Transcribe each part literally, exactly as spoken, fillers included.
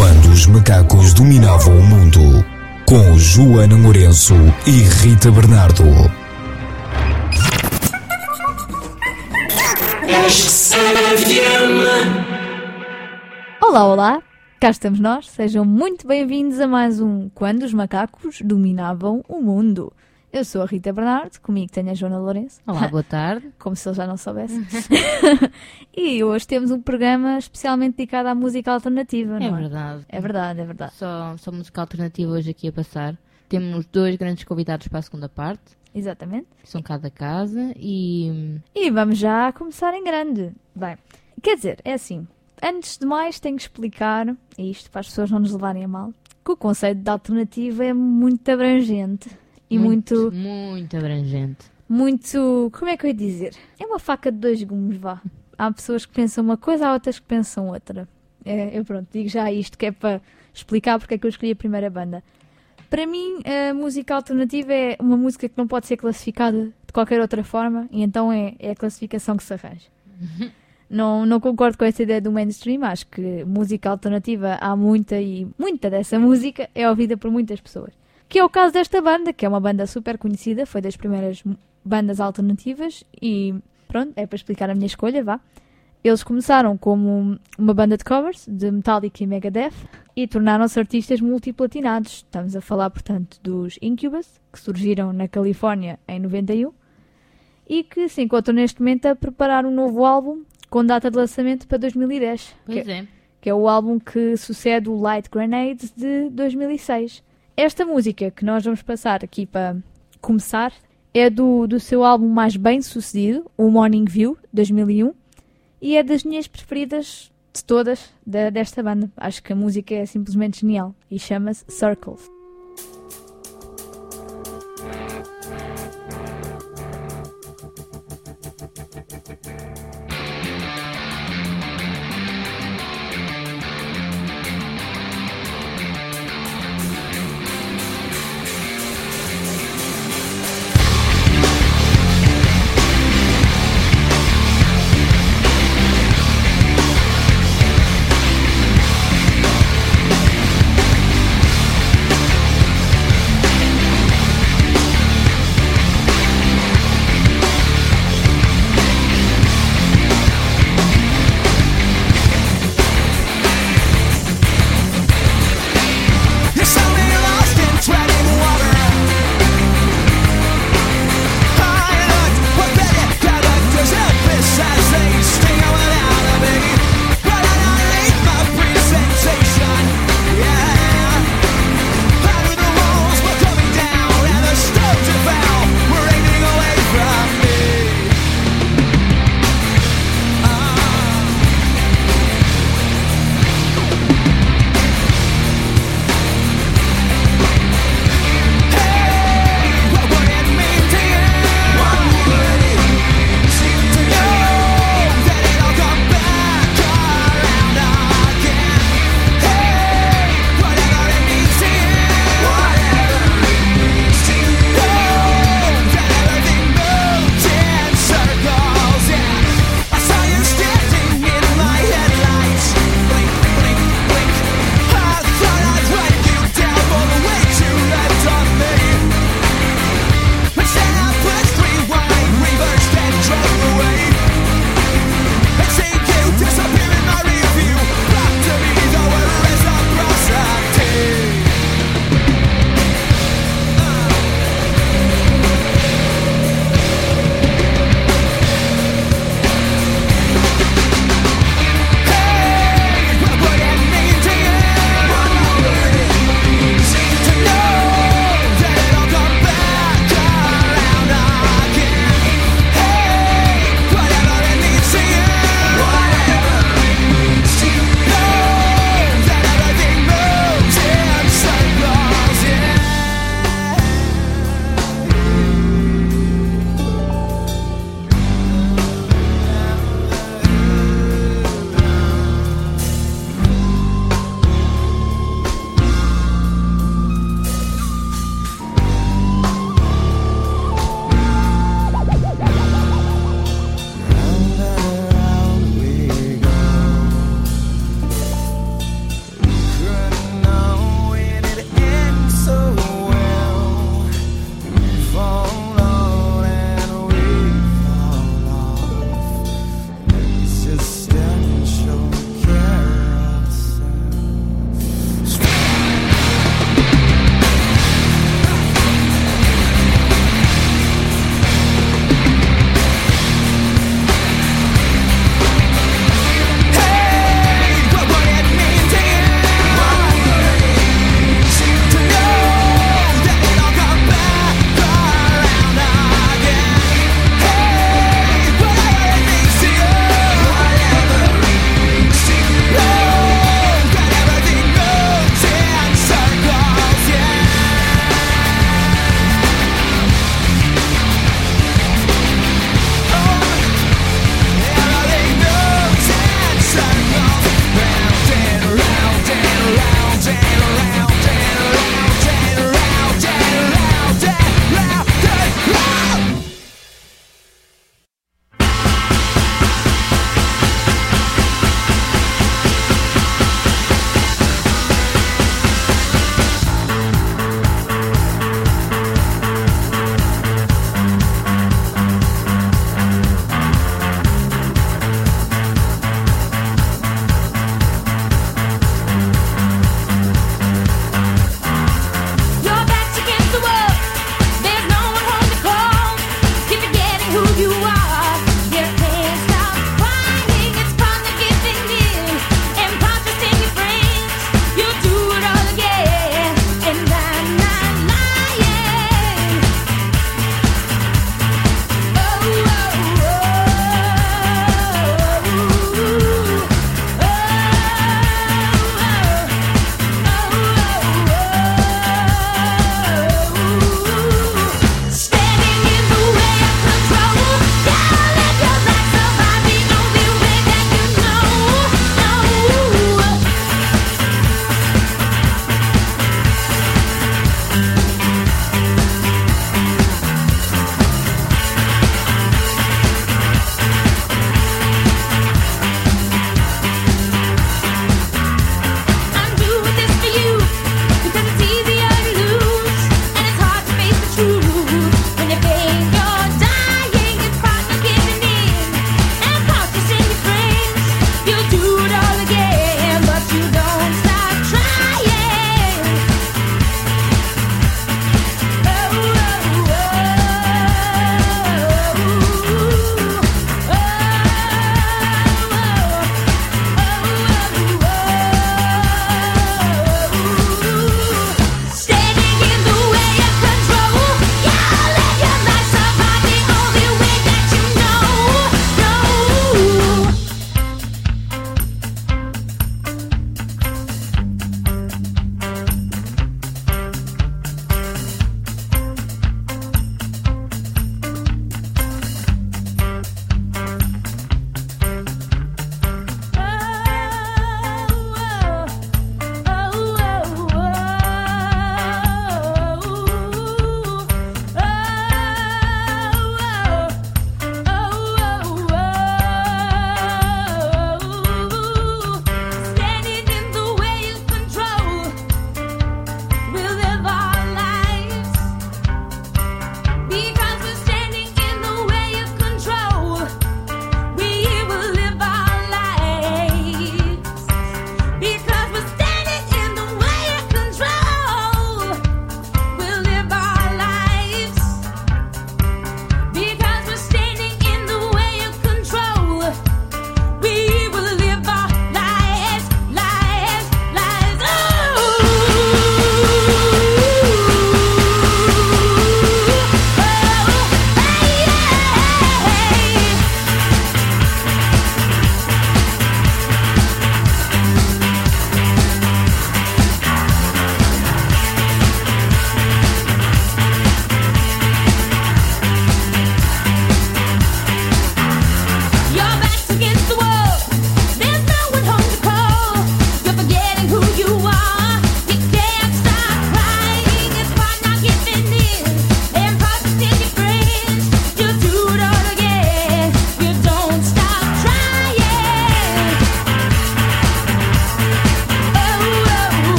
Quando os macacos dominavam o mundo, com Joana Lourenço e Rita Bernardo. Olá, olá, cá estamos nós, sejam muito bem-vindos a mais um Quando os macacos dominavam o mundo. Eu sou a Rita Bernardo, comigo tenho a Joana Lourenço. Olá, boa tarde. Como se ele já não soubesse. E hoje temos um programa especialmente dedicado à música alternativa, não é? É verdade. É verdade, é verdade. Só, só música alternativa hoje aqui a passar. Temos dois grandes convidados para a segunda parte, Exatamente. que são cá da casa, e E vamos já começar em grande. Bem, quer dizer, é assim, antes de mais tenho que explicar, e isto para as pessoas não nos levarem a mal, que o conceito de alternativa é muito abrangente. E muito, muito, muito abrangente. muito, como é que eu ia dizer? É uma faca de dois gumes, vá. Há pessoas que pensam uma coisa, há outras que pensam outra. É, eu pronto, digo já isto que é para explicar porque é que eu escolhi a primeira banda. Para mim, a música alternativa é uma música que não pode ser classificada de qualquer outra forma, e então é, é a classificação que se arranja. Não, não concordo com essa ideia do mainstream, acho que música alternativa há muita, e muita dessa música é ouvida por muitas pessoas. Que é o caso desta banda, que é uma banda super conhecida, foi das primeiras bandas alternativas e pronto, é para explicar a minha escolha, vá. Eles começaram como uma banda de covers de Metallica e Megadeth e tornaram-se artistas multiplatinados. Estamos a falar, portanto, dos Incubus, que surgiram na Califórnia em noventa e um e que se encontram neste momento a preparar um novo álbum com data de lançamento para dois mil e dez. Pois que, é. que é o álbum que sucede o Light Grenades de dois mil e seis. Esta música que nós vamos passar aqui para começar é do, do seu álbum mais bem sucedido, o Morning View, dois mil e um, e é das minhas preferidas de todas da, desta banda. Acho que a música é simplesmente genial e chama-se Circles. We'll be right back.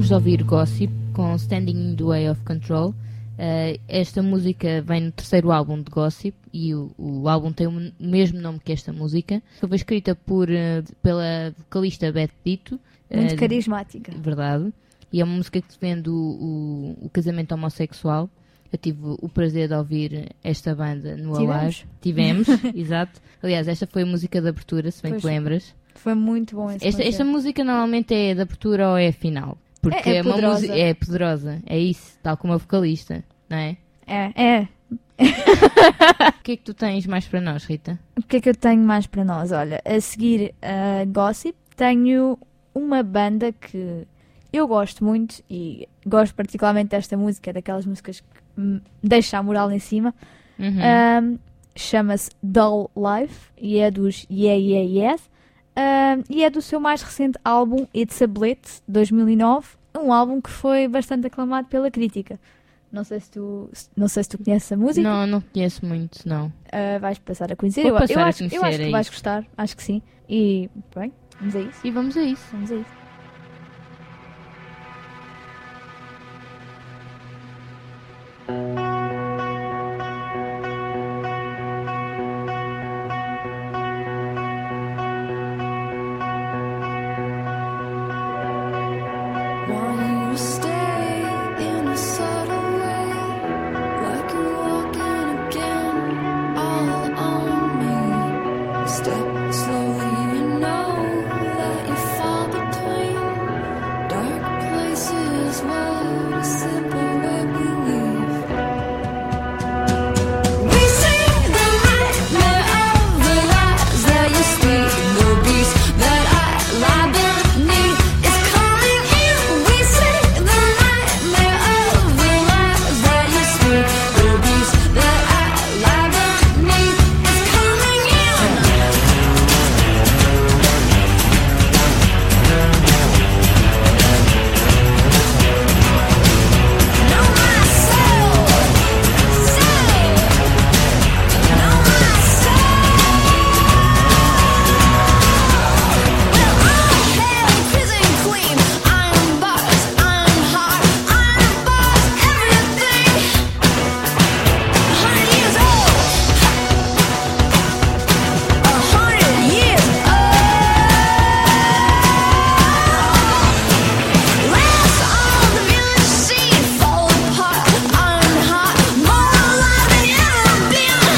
de ouvir Gossip com Standing in the Way of Control. Uh, esta música vem no terceiro álbum de Gossip e o, o álbum tem o mesmo nome que esta música. Foi escrita por, uh, pela vocalista Beth Ditto. Muito uh, carismática. Verdade. E é uma música que defende o, o, o casamento homossexual. Eu tive o prazer de ouvir esta banda no Alive. Tivemos, exato. Aliás, esta foi a música de abertura, se bem Pois. que lembras. Foi muito bom esse Esta, esta música normalmente é de abertura ou é a final. Porque É- é uma poderosa. música é poderosa. É isso, tal como a vocalista, não é? É, é. O que é que tu tens mais para nós, Rita? O que é que eu tenho mais para nós? Olha, a seguir a Gossip, tenho uma banda que eu gosto muito e gosto particularmente desta música, daquelas músicas que me deixam a moral em cima. Uhum. Um, Chama-se Dull Life e é dos Yeah Yeah Yes. Um, e é do seu mais recente álbum It's a Blitz, dois mil e nove, um álbum que foi bastante aclamado pela crítica. Não sei se tu, não sei se tu conheces a música. Não, não conheço muito, não. Uh, vais passar a conhecer. Vou Eu, passar eu a acho, eu conhecer, acho que é vais isso. gostar, acho que sim. E, bem, vamos a isso. E vamos a isso. Vamos a isso. Want you to stay in a subtle way, like you're walking again, all on me. Step slowly, you know that you fall between dark places. What a simple way we leave. We see the nightmare of the lies that you speak, the beast that I lie beneath is coming in. We see the nightmare of the lies that you speak, the beast that I lie beneath is coming in. Know myself, say, know myself. Well, I'm hell prison queen. I'm boss, I'm hot, I'm boss, everything. A hundred years old, a hundred years old. Last on the village scene, fall apart. I'm hot, more alive than ever been.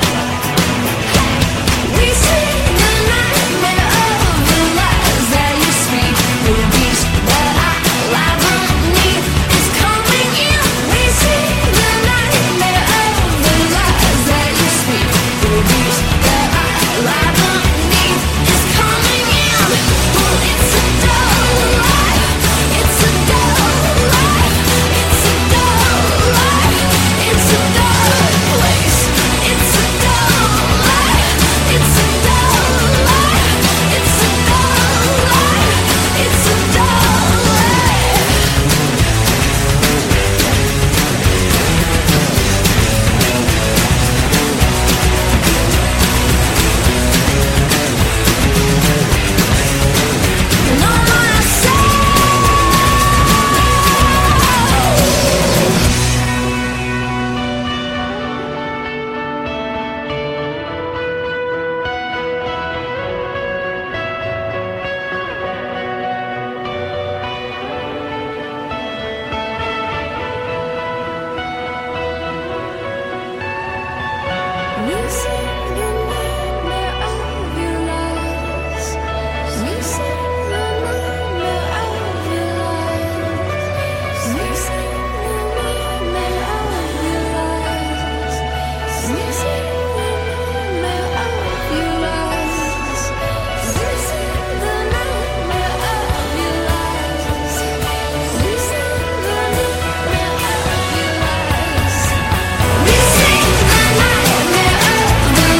We see the nightmare of the lies that you speak. The beast that I lie beneath is coming in. We see the nightmare of the lies that you speak. The beast that I lie beneath is coming in. Well, it's a dull life. It's a dull life. It's a dull life. It's a dull place. It's a dull life. It's a dull life. It's a dull life. It's a dull life. Know myself. We see the nightmare of your lies. We see the nightmare of your lies. We see the nightmare of your lies. We see the nightmare of your lies. We see the nightmare of your lies. We see the nightmare of your lies. We see the nightmare of the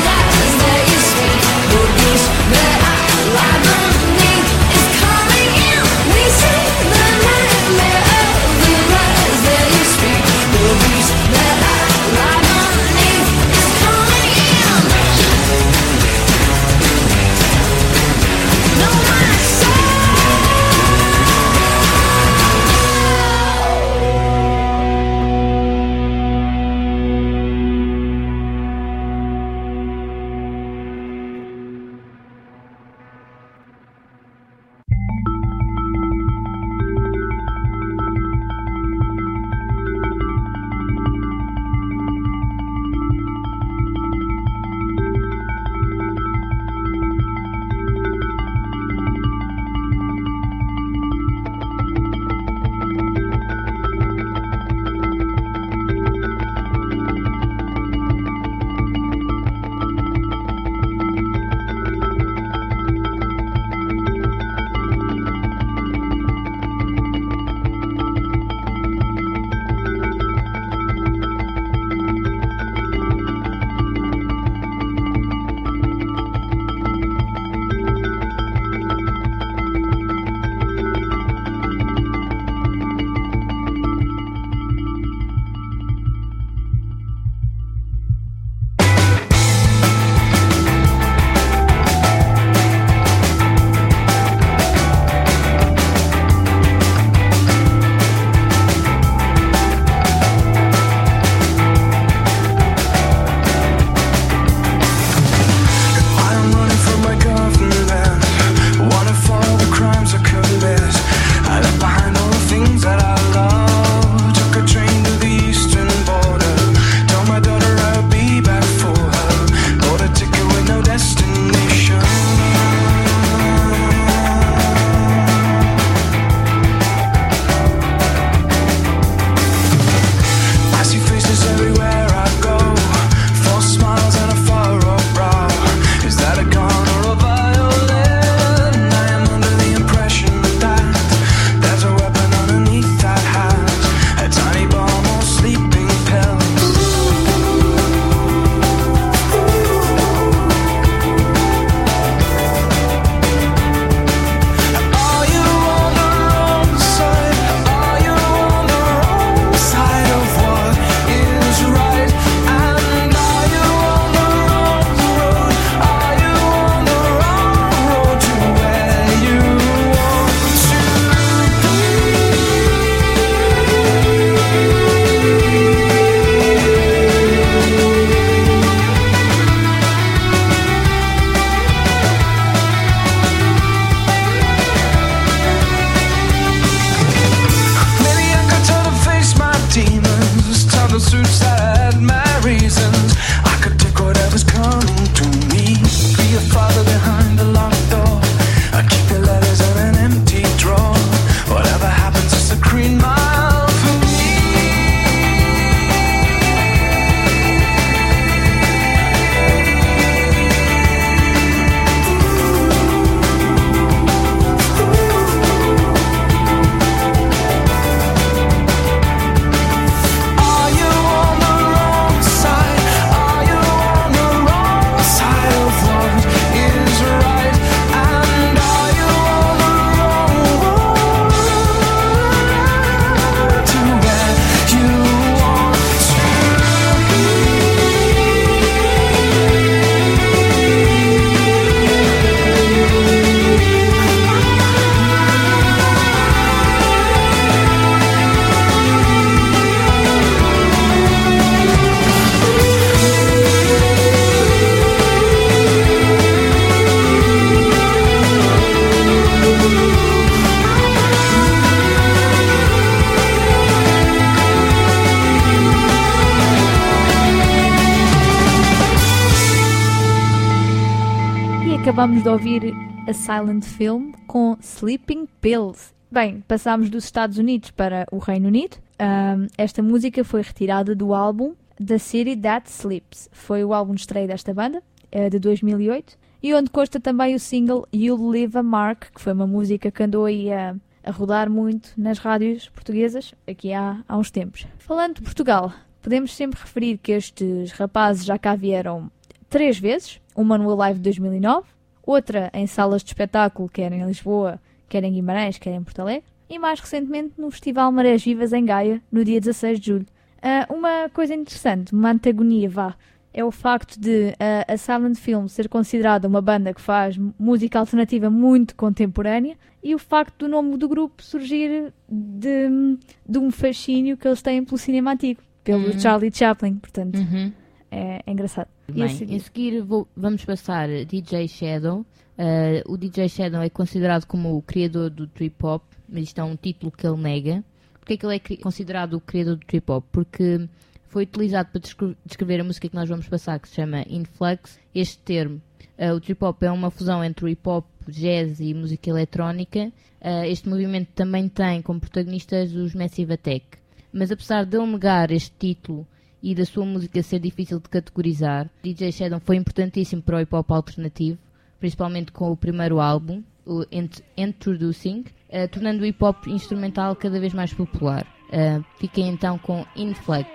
acabamos de ouvir a Silent Film com Sleeping Pills. Bem, passámos dos Estados Unidos para o Reino Unido. Um, esta música foi retirada do álbum The City That Sleeps. Foi o álbum de estreia desta banda, de dois mil e oito, e onde consta também o single You'll Leave a Mark, que foi uma música que andou aí a, a rodar muito nas rádios portuguesas aqui há, há uns tempos. Falando de Portugal, podemos sempre referir que estes rapazes já cá vieram três vezes, uma no Alive de dois mil e nove, outra em salas de espetáculo, quer em Lisboa, quer em Guimarães, quer em Porto Alegre, e mais recentemente no Festival Marés Vivas em Gaia, no dia dezasseis de julho. Uh, uma coisa interessante, uma antagonia, vá, é o facto de uh, a Silent Film ser considerada uma banda que faz música alternativa muito contemporânea, e o facto do nome do grupo surgir de, de um fascínio que eles têm pelo cinema antigo, pelo Uhum. Charlie Chaplin, portanto Uhum. é, é engraçado. E a Bem, seguir? em seguir vou- vamos passar D J Shadow. Uh, o D J Shadow é considerado como o criador do trip hop, mas isto é um título que ele nega. Porque é que ele é cri- considerado o criador do trip hop? Porque foi utilizado para descre- descrever a música que nós vamos passar, que se chama Influx. Este termo, uh, o trip hop, é uma fusão entre o hip hop, jazz e música eletrónica. Uh, este movimento também tem como protagonistas os Massive Attack. Mas apesar de ele negar este título e da sua música ser difícil de categorizar, D J Shadow foi importantíssimo para o hip hop alternativo, principalmente com o primeiro álbum, o Int- Introducing, uh, tornando o hip hop instrumental cada vez mais popular. Uh, fiquem então com Influx.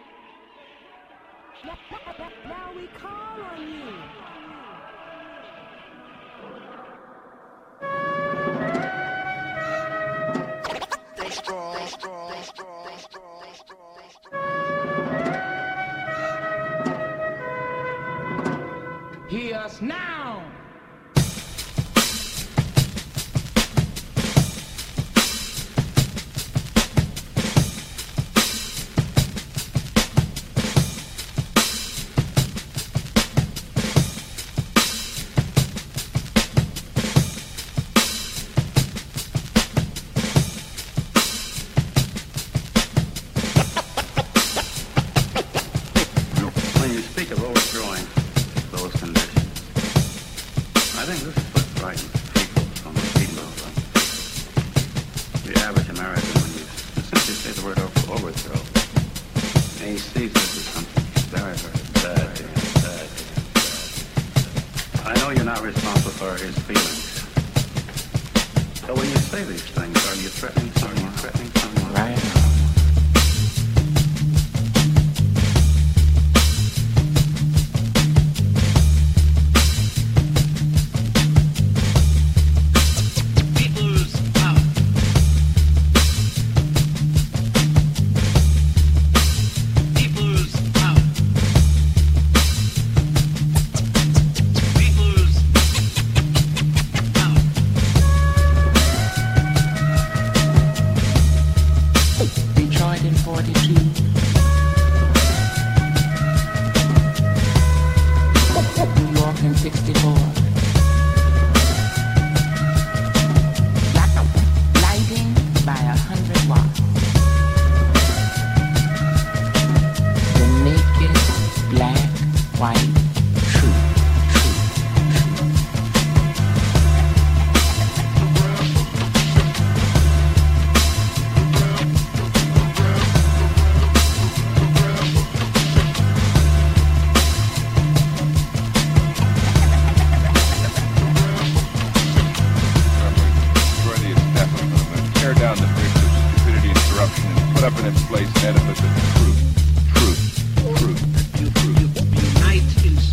Hear us now! When you speak of overthrowing those conditions, I think this is what frightens people from the people of the average American. When you simply say the word over- overthrow, and he sees this as something very, very bad to him, bad to him, bad. I know you're not responsible for his feelings. So when you say these things, are you threatening someone? Threatening someone? Right. People's power. People's power. People's power. Detroit in forty-two. New York in sixty-four. Lighting by a hundred watts. The naked, black, white, true, true, true. Destroy the establishment, tear down the bricks of stupidity and corruption, and put up in its place an edifice of truth, truth, truth, truth. Unite in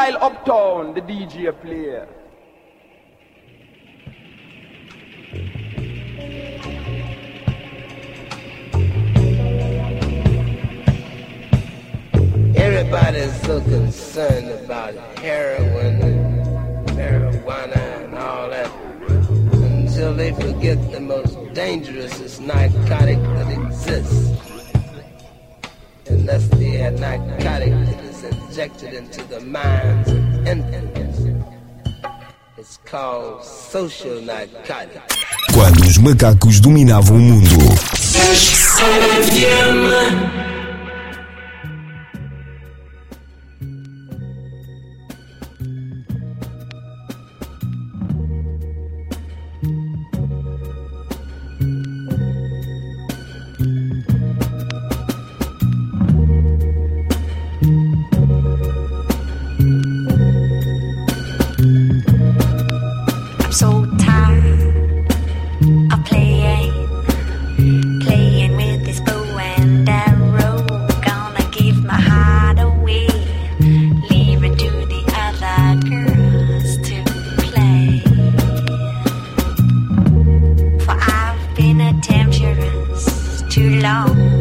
while uptown the D J play. Everybody's so concerned about heroin and marijuana and all that until they forget the most dangerous narcotic that exists. And that's the narcotic that is injected into the minds of infants. It's called social narcotic. Quando os macacos dominavam o mundo. I'm so tired of playing, playing with this bow and arrow. Gonna give my heart away, leave it to the other girls to play. For I've been a temptress too long.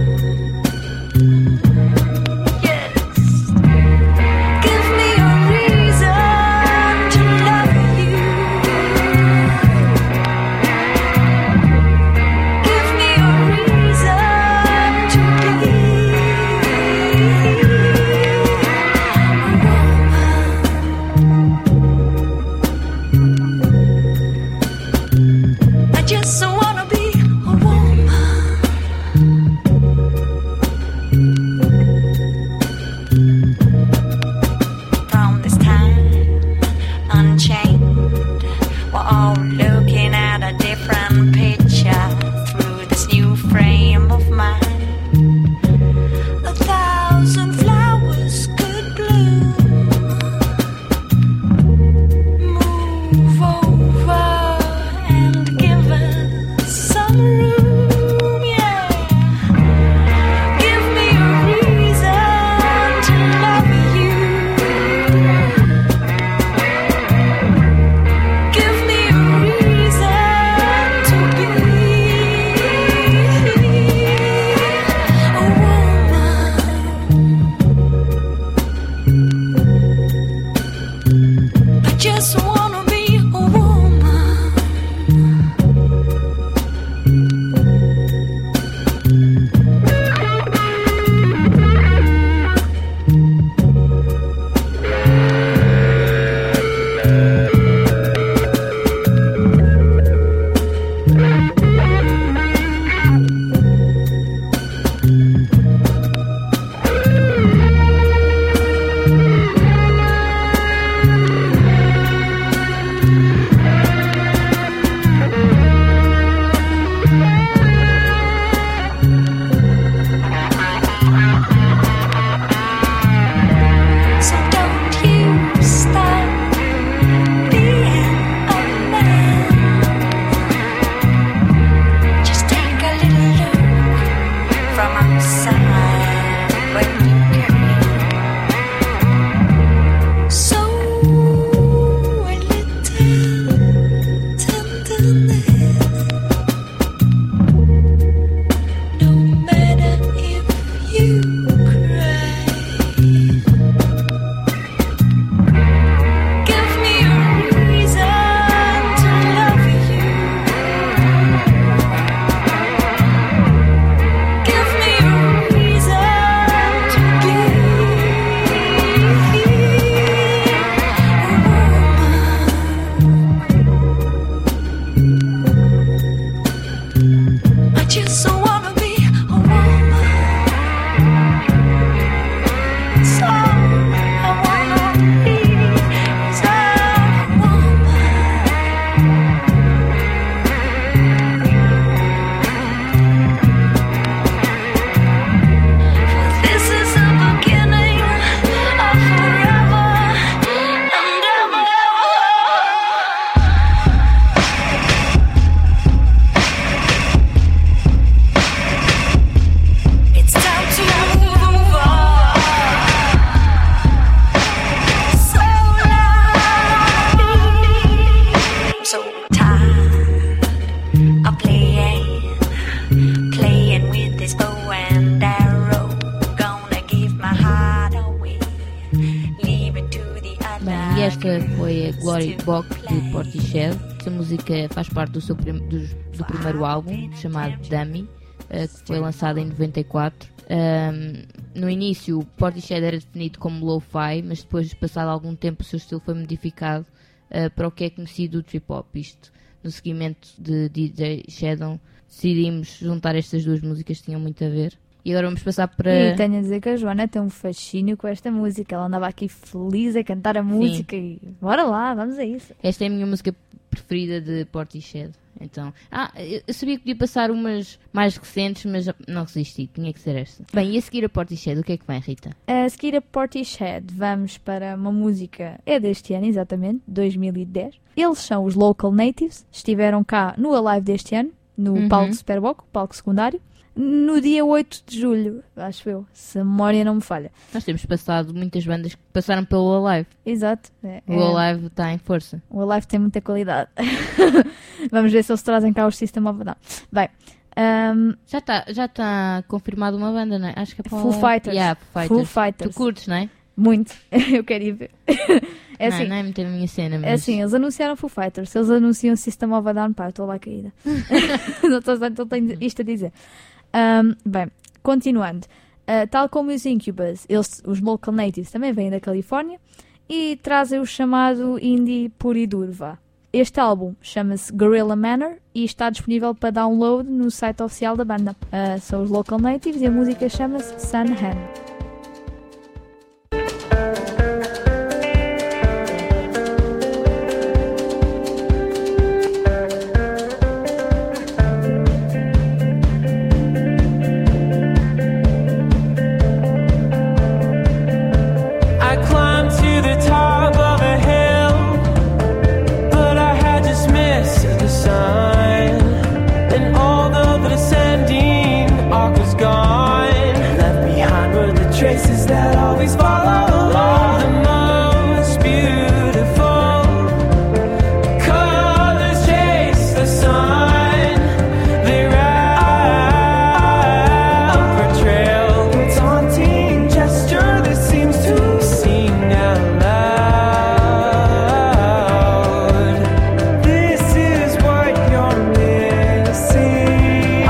E esta foi a Glory Box de Portishead. Esta música faz parte do, seu prim- do, do primeiro álbum, chamado Dummy, uh, que foi lançado em noventa e quatro. Um, no início, o Portishead era definido como lo-fi, mas depois, passado algum tempo, o seu estilo foi modificado uh, para o que é conhecido o trip-hop. Isto, no seguimento de D J Shadow, decidimos juntar estas duas músicas que tinham muito a ver. E agora vamos passar para... E tenho a dizer que a Joana tem um fascínio com esta música. Ela andava aqui feliz a cantar a música e bora lá, vamos a isso. Esta é a minha música preferida de Portishead. Então, ah, eu sabia que podia passar umas mais recentes, mas não resisti, tinha que ser esta. Bem, e a seguir a Portishead, o que é que vem, Rita? A seguir a Portishead, vamos para uma música, é deste ano exatamente, dois mil e dez. Eles são os Local Natives, estiveram cá no Alive deste ano, no Uhum. palco Superboc, palco secundário, no dia oito de julho, acho eu, se a memória não me falha. Nós temos passado muitas bandas que passaram pelo Alive. Exato. É, O é- Alive está em força. O Alive tem muita qualidade. Vamos ver se eles trazem cá o System of a Down. Bem, um, Já está já tá confirmado uma banda, não é? Acho que é para o Foo Alive. Fighters. Yeah, Foo Foo Fighters. Fighters. Tu curtes, não é? muito. Eu quero ir ver. É assim, não, não é muito a minha cena, mas... é assim, eles anunciaram Foo Fighters. Se eles anunciam System of a Down, pá, eu estou lá caída. Não estou só tenho isto a dizer. Um, bem, continuando. Uh, tal como os Incubus, eles, os Local Natives também vêm da Califórnia e trazem o chamado indie puro e duro, vá. Este álbum chama-se Gorilla Manor e está disponível para download no site oficial da banda. Uh, são os Local Natives e a música chama-se Sun Hand. I climbed to the top of a hill, but I had just missed the sign. And although the descending arc was gone, left behind were the traces that always follow along. The most beautiful colors chase the sun. They ride for trail. It's haunting gesture that seems to sing out loud. This is what you're missing.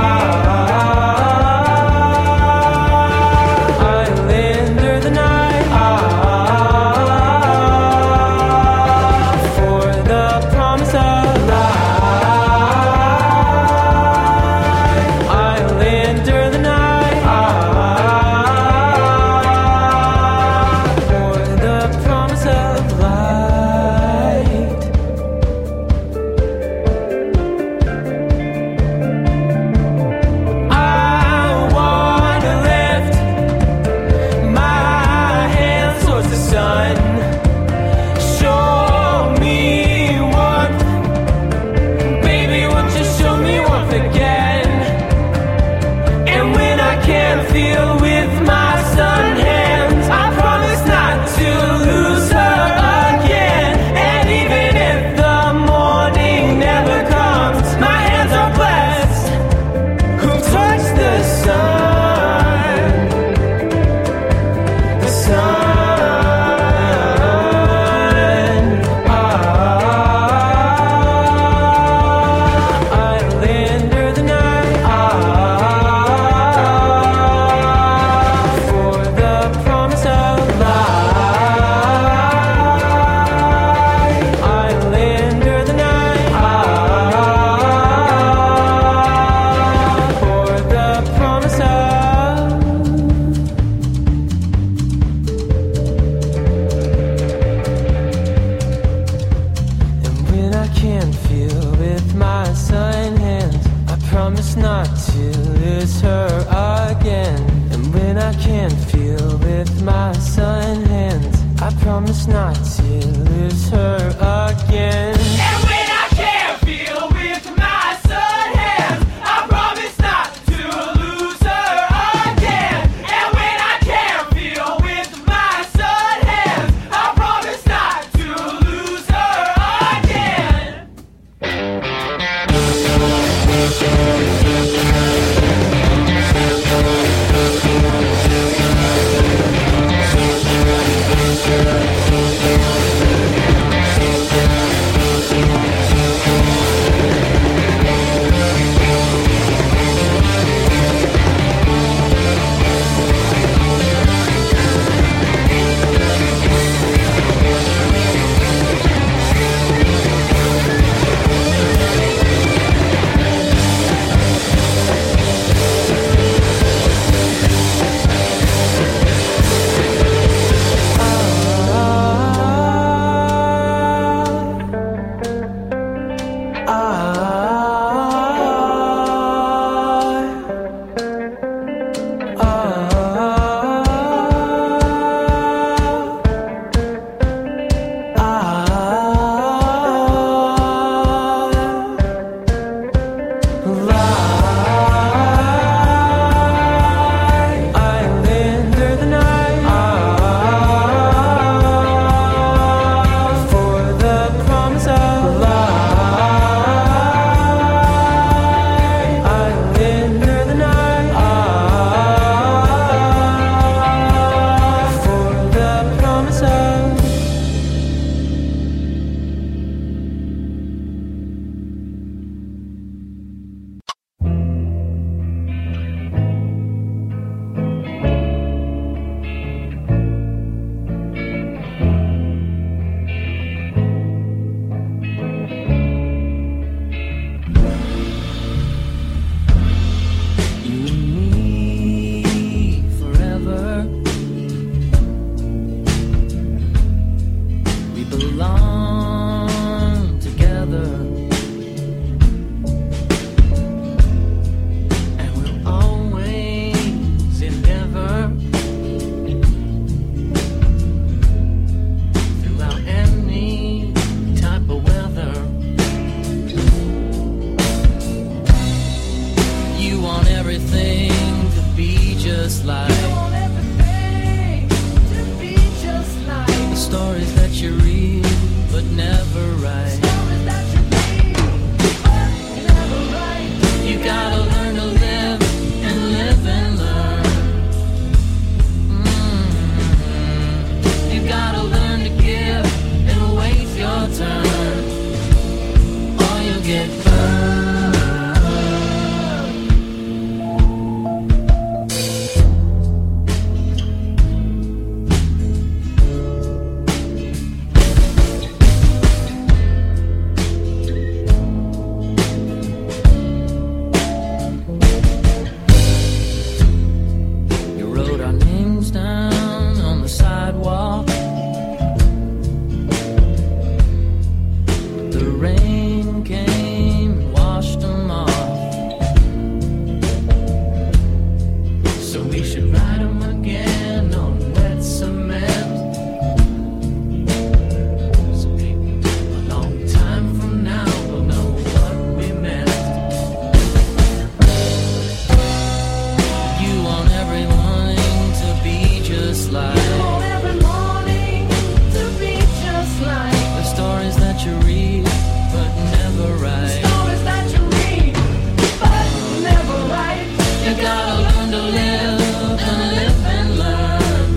I linger the night for the promise of life. I linger the night for the promise of light. I want to lift my hands towards the sun. Show me warmth, baby, won't you show me warmth again? And when I can't feel with my sun hands, I promise not to lose her again. And even if the morning never comes, my hands are blessed who touched the sun. The sun. I linger the night for the promise of life. I linger the night for the promise of. And when I can't feel with my sun hands, I promise not to lose her again. And when I can't feel with my sun hands, I promise not to lose her again. And when I can't feel with my sun hands, I promise not to lose her again. And when I can't feel with my sun hands, I promise not to lose her again. things down on the sidewalk. The rain came and washed them off. So we should ride them again on wet cement. So maybe a long time from now we'll know what we meant. You want every morning to be just like, you want every morning to be just like the stories that you read but never write. Stories that you read but never write. You gotta learn to live and live and learn.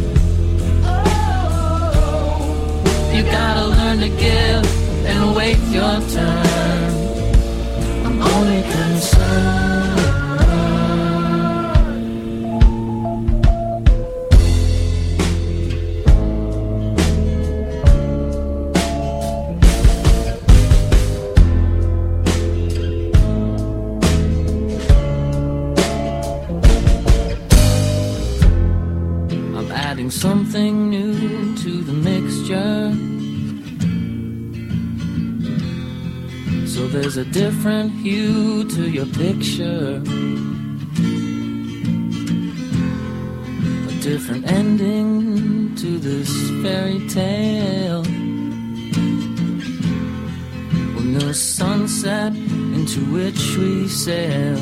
Oh, you gotta learn to give and wait your turn. I'm only concerned. I'm adding something new to the mixture, so there's a different hue to your picture, a different ending to this fairy tale. When the sunset into which we sail,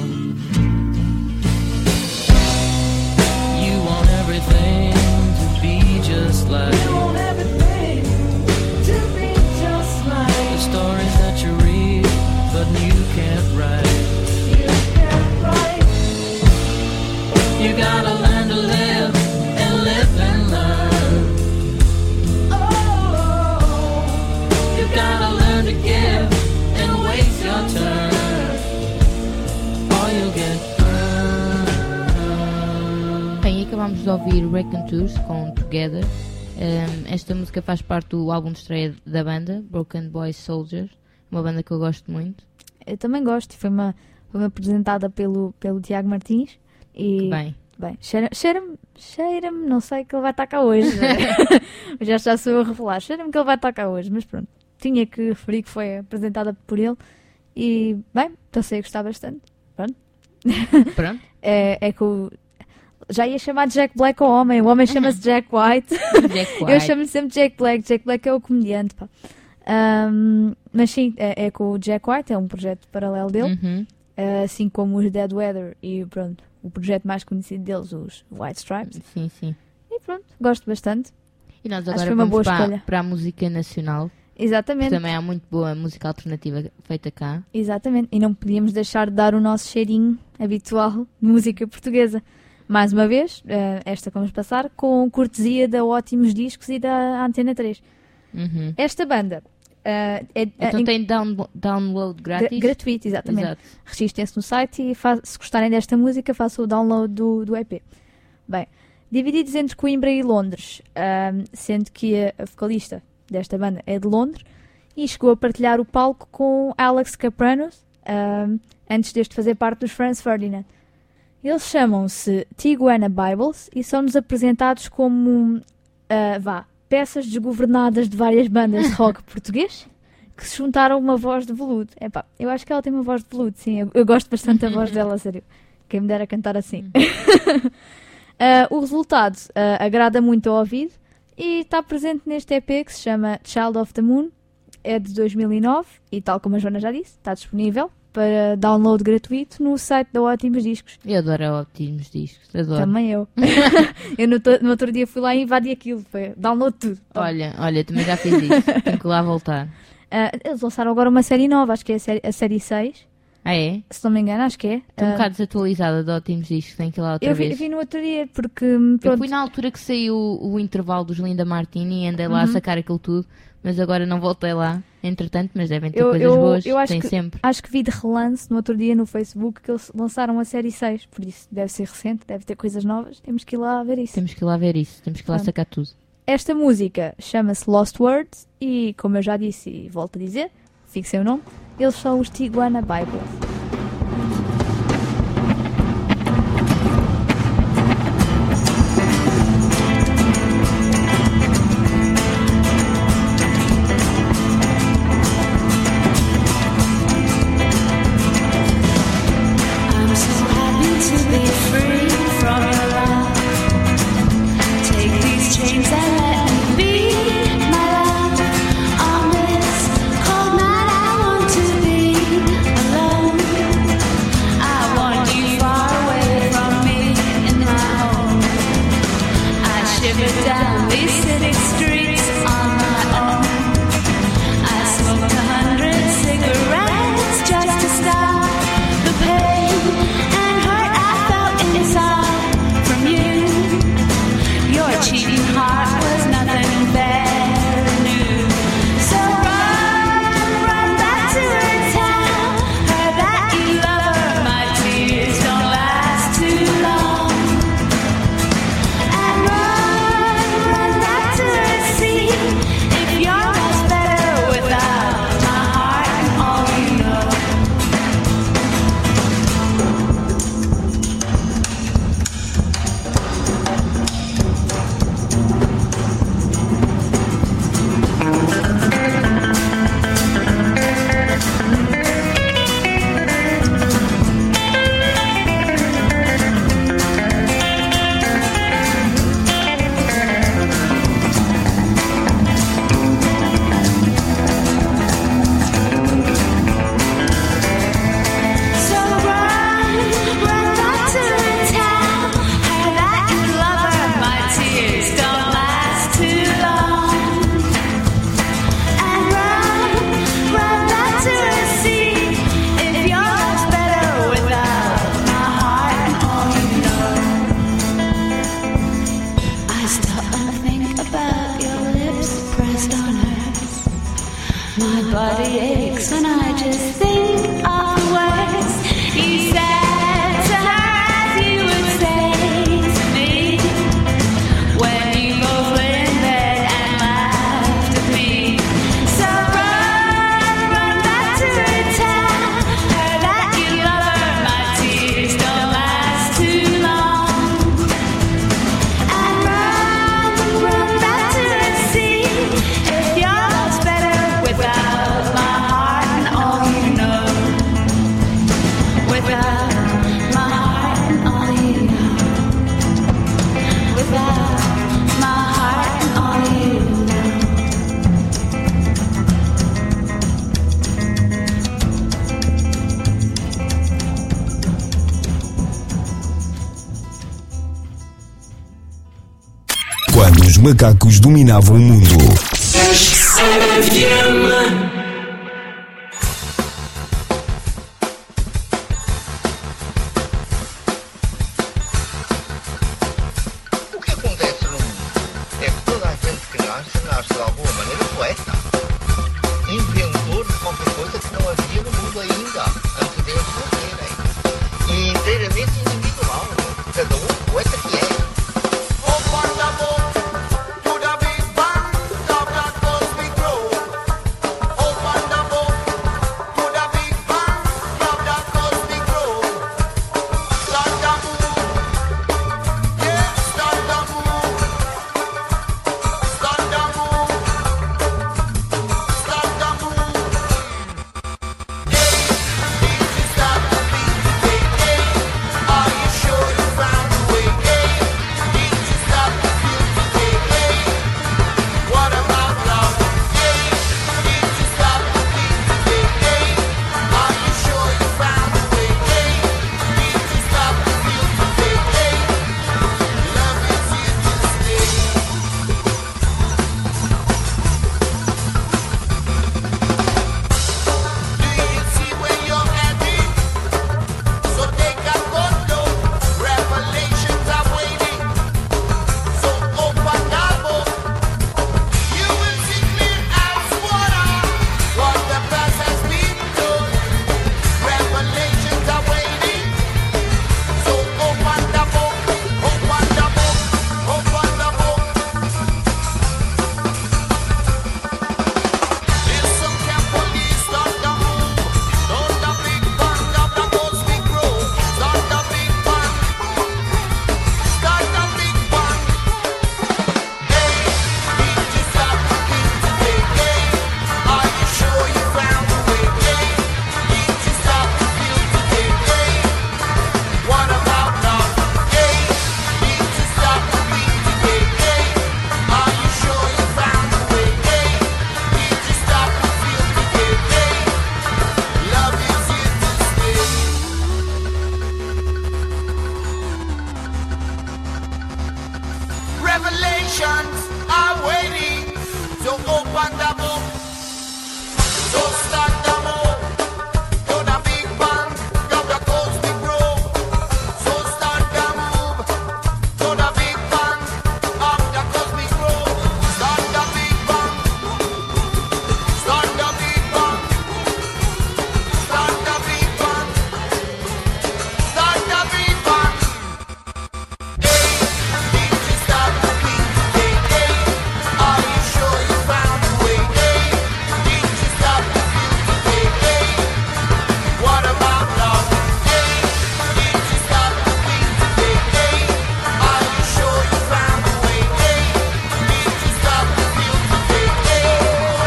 you want everything to be just like, you want everything to be just like the stories that you read but you can't write. You can't write. You gotta learn to live and live and learn. Oh, you gotta learn to give and wait your turn, or you'll get burned. Bem, acabámos de ouvir Raconteurs com Together. Um, esta música faz parte do álbum de estreia da banda, Broken Boy Soldiers, uma banda que eu gosto muito. Eu também gosto, foi uma, foi uma apresentada pelo, pelo Tiago Martins. E, Que bem. bem cheira-me, cheira-me, cheira-me, não sei que ele vai estar cá hoje. já já sou eu a revelar, cheira-me que ele vai estar cá hoje, mas pronto, tinha que referir que foi apresentada por ele. E, bem, estou a gostar bastante. Pronto. Pronto. é, é que o... Já ia chamar de Jack Black ao homem, o homem chama-se Jack White. Jack White. Eu chamo-lhe sempre Jack Black. Jack Black é o comediante, pá. Um, mas sim, é, é com o Jack White, é um projeto paralelo dele, Uhum. uh, assim como os Dead Weather e pronto, o projeto mais conhecido deles, os White Stripes. Sim, sim. E pronto, gosto bastante. E nós Acho que agora foi uma boa vamos para, escolha. para a música nacional. Exatamente, Também há muito boa música alternativa feita cá. exatamente. E não podíamos deixar de dar o nosso cheirinho habitual de música portuguesa. Mais uma vez, uh, esta que vamos passar, com cortesia da Ótimos Discos e da Antena três. Uhum. Esta banda uh, é, Então em- tem down, download grátis? gra- gratuito, exatamente. Exato. Registrem-se no site e fa- se gostarem desta música, façam o download do, do E P. Bem, divididos entre Coimbra e Londres, ahm, sendo que a, a vocalista desta banda é de Londres e chegou a partilhar o palco com Alex Kapranos, ahm, antes deste fazer parte dos Franz Ferdinand. Eles chamam-se Tijuana Bibles e são-nos apresentados como, ah, vá, peças desgovernadas de várias bandas de rock português que se juntaram a uma voz de veludo. Epá, eu acho que ela tem uma voz de veludo, sim. Eu, eu gosto bastante da voz dela, a sério. Quem me dera cantar assim. Ah, o resultado ah, agrada muito ao ouvido e está presente neste E P que se chama Child of the Moon. É de dois mil e nove e, tal como a Joana já disse, está disponível para download gratuito no site da Ótimos Discos. Eu adoro a Ótimos Discos. Adoro. Também eu. eu no, to- no outro dia fui lá e invadi aquilo. Foi download tudo. Toma. Olha, olha, também já fiz isso. Tenho que lá voltar. Ah, eles lançaram agora uma série nova, acho que é a série, a série seis. Ah, é? Se não me engano, acho que é. Estou um Ah, bocado desatualizada de Ótimos Discos. Tenho que ir lá outra eu vi, vez. vi no outro dia, porque Eu pronto, fui na altura que saiu o, o intervalo dos Linda Martini e andei lá a Uhum. sacar aquilo tudo, mas agora não voltei lá, entretanto, mas devem ter eu, coisas eu, boas, eu acho, tem que, sempre. acho que vi de relance no outro dia no Facebook que eles lançaram a série seis, por isso deve ser recente, deve ter coisas novas, temos que ir lá ver isso. Temos que ir lá ver isso, temos que ir lá Pronto. sacar tudo. Esta música chama-se Lost Words e, como eu já disse e volto a dizer, fixem o nome, eles são os Tijuana Bibles. Thank shiver down these city streets on my own. I smoked a hundred cigarettes just to stop the pain and hurt I felt inside from you. Your cheating heart was nothing very new. So run, run back to the town. Heard that you love her, my tears don't last too long. And run, run back to the sea. If you're much better without my heart and all you know. So run, run back to the town. Heard that you love her, my tears don't last too long. And run, run back to the sea. If you're much better without my heart and all you know. I stop and think about your lips pressed on hers. My body aches when I just think of the words you said to her as you would say to me when you both lay in bed and laughed at me. So run, run back to the town. Heard that you love her, my tears don't last too long. And run, run back to the sea. If you're much better without my heart and all you know. Without my heart and all you know. Without my heart and all you know. Quando os macacos dominavam o mundo. O que acontece no mundo é que toda a gente que nasce, nasce de alguma maneira poeta. Inventor de qualquer coisa que não havia no mundo ainda, antes deles nascerem. E inteiramente individual. Cada um poeta que é. Revelation. nations are waiting to open the book. So start the move to the big bang of the cosmic groove. So start the move to the big bang of the cosmic groove. Start the big bang. Start the big bang. Start the big bang. Start the big bang. Hey, did you start the beat today? Hey, are you sure you found a way? Hey, did you start the feel today? Hey, what about love? Hey, did you start the beat today? Hey, are you sure you found a way? Hey, did you start the feel today? Hey, hey,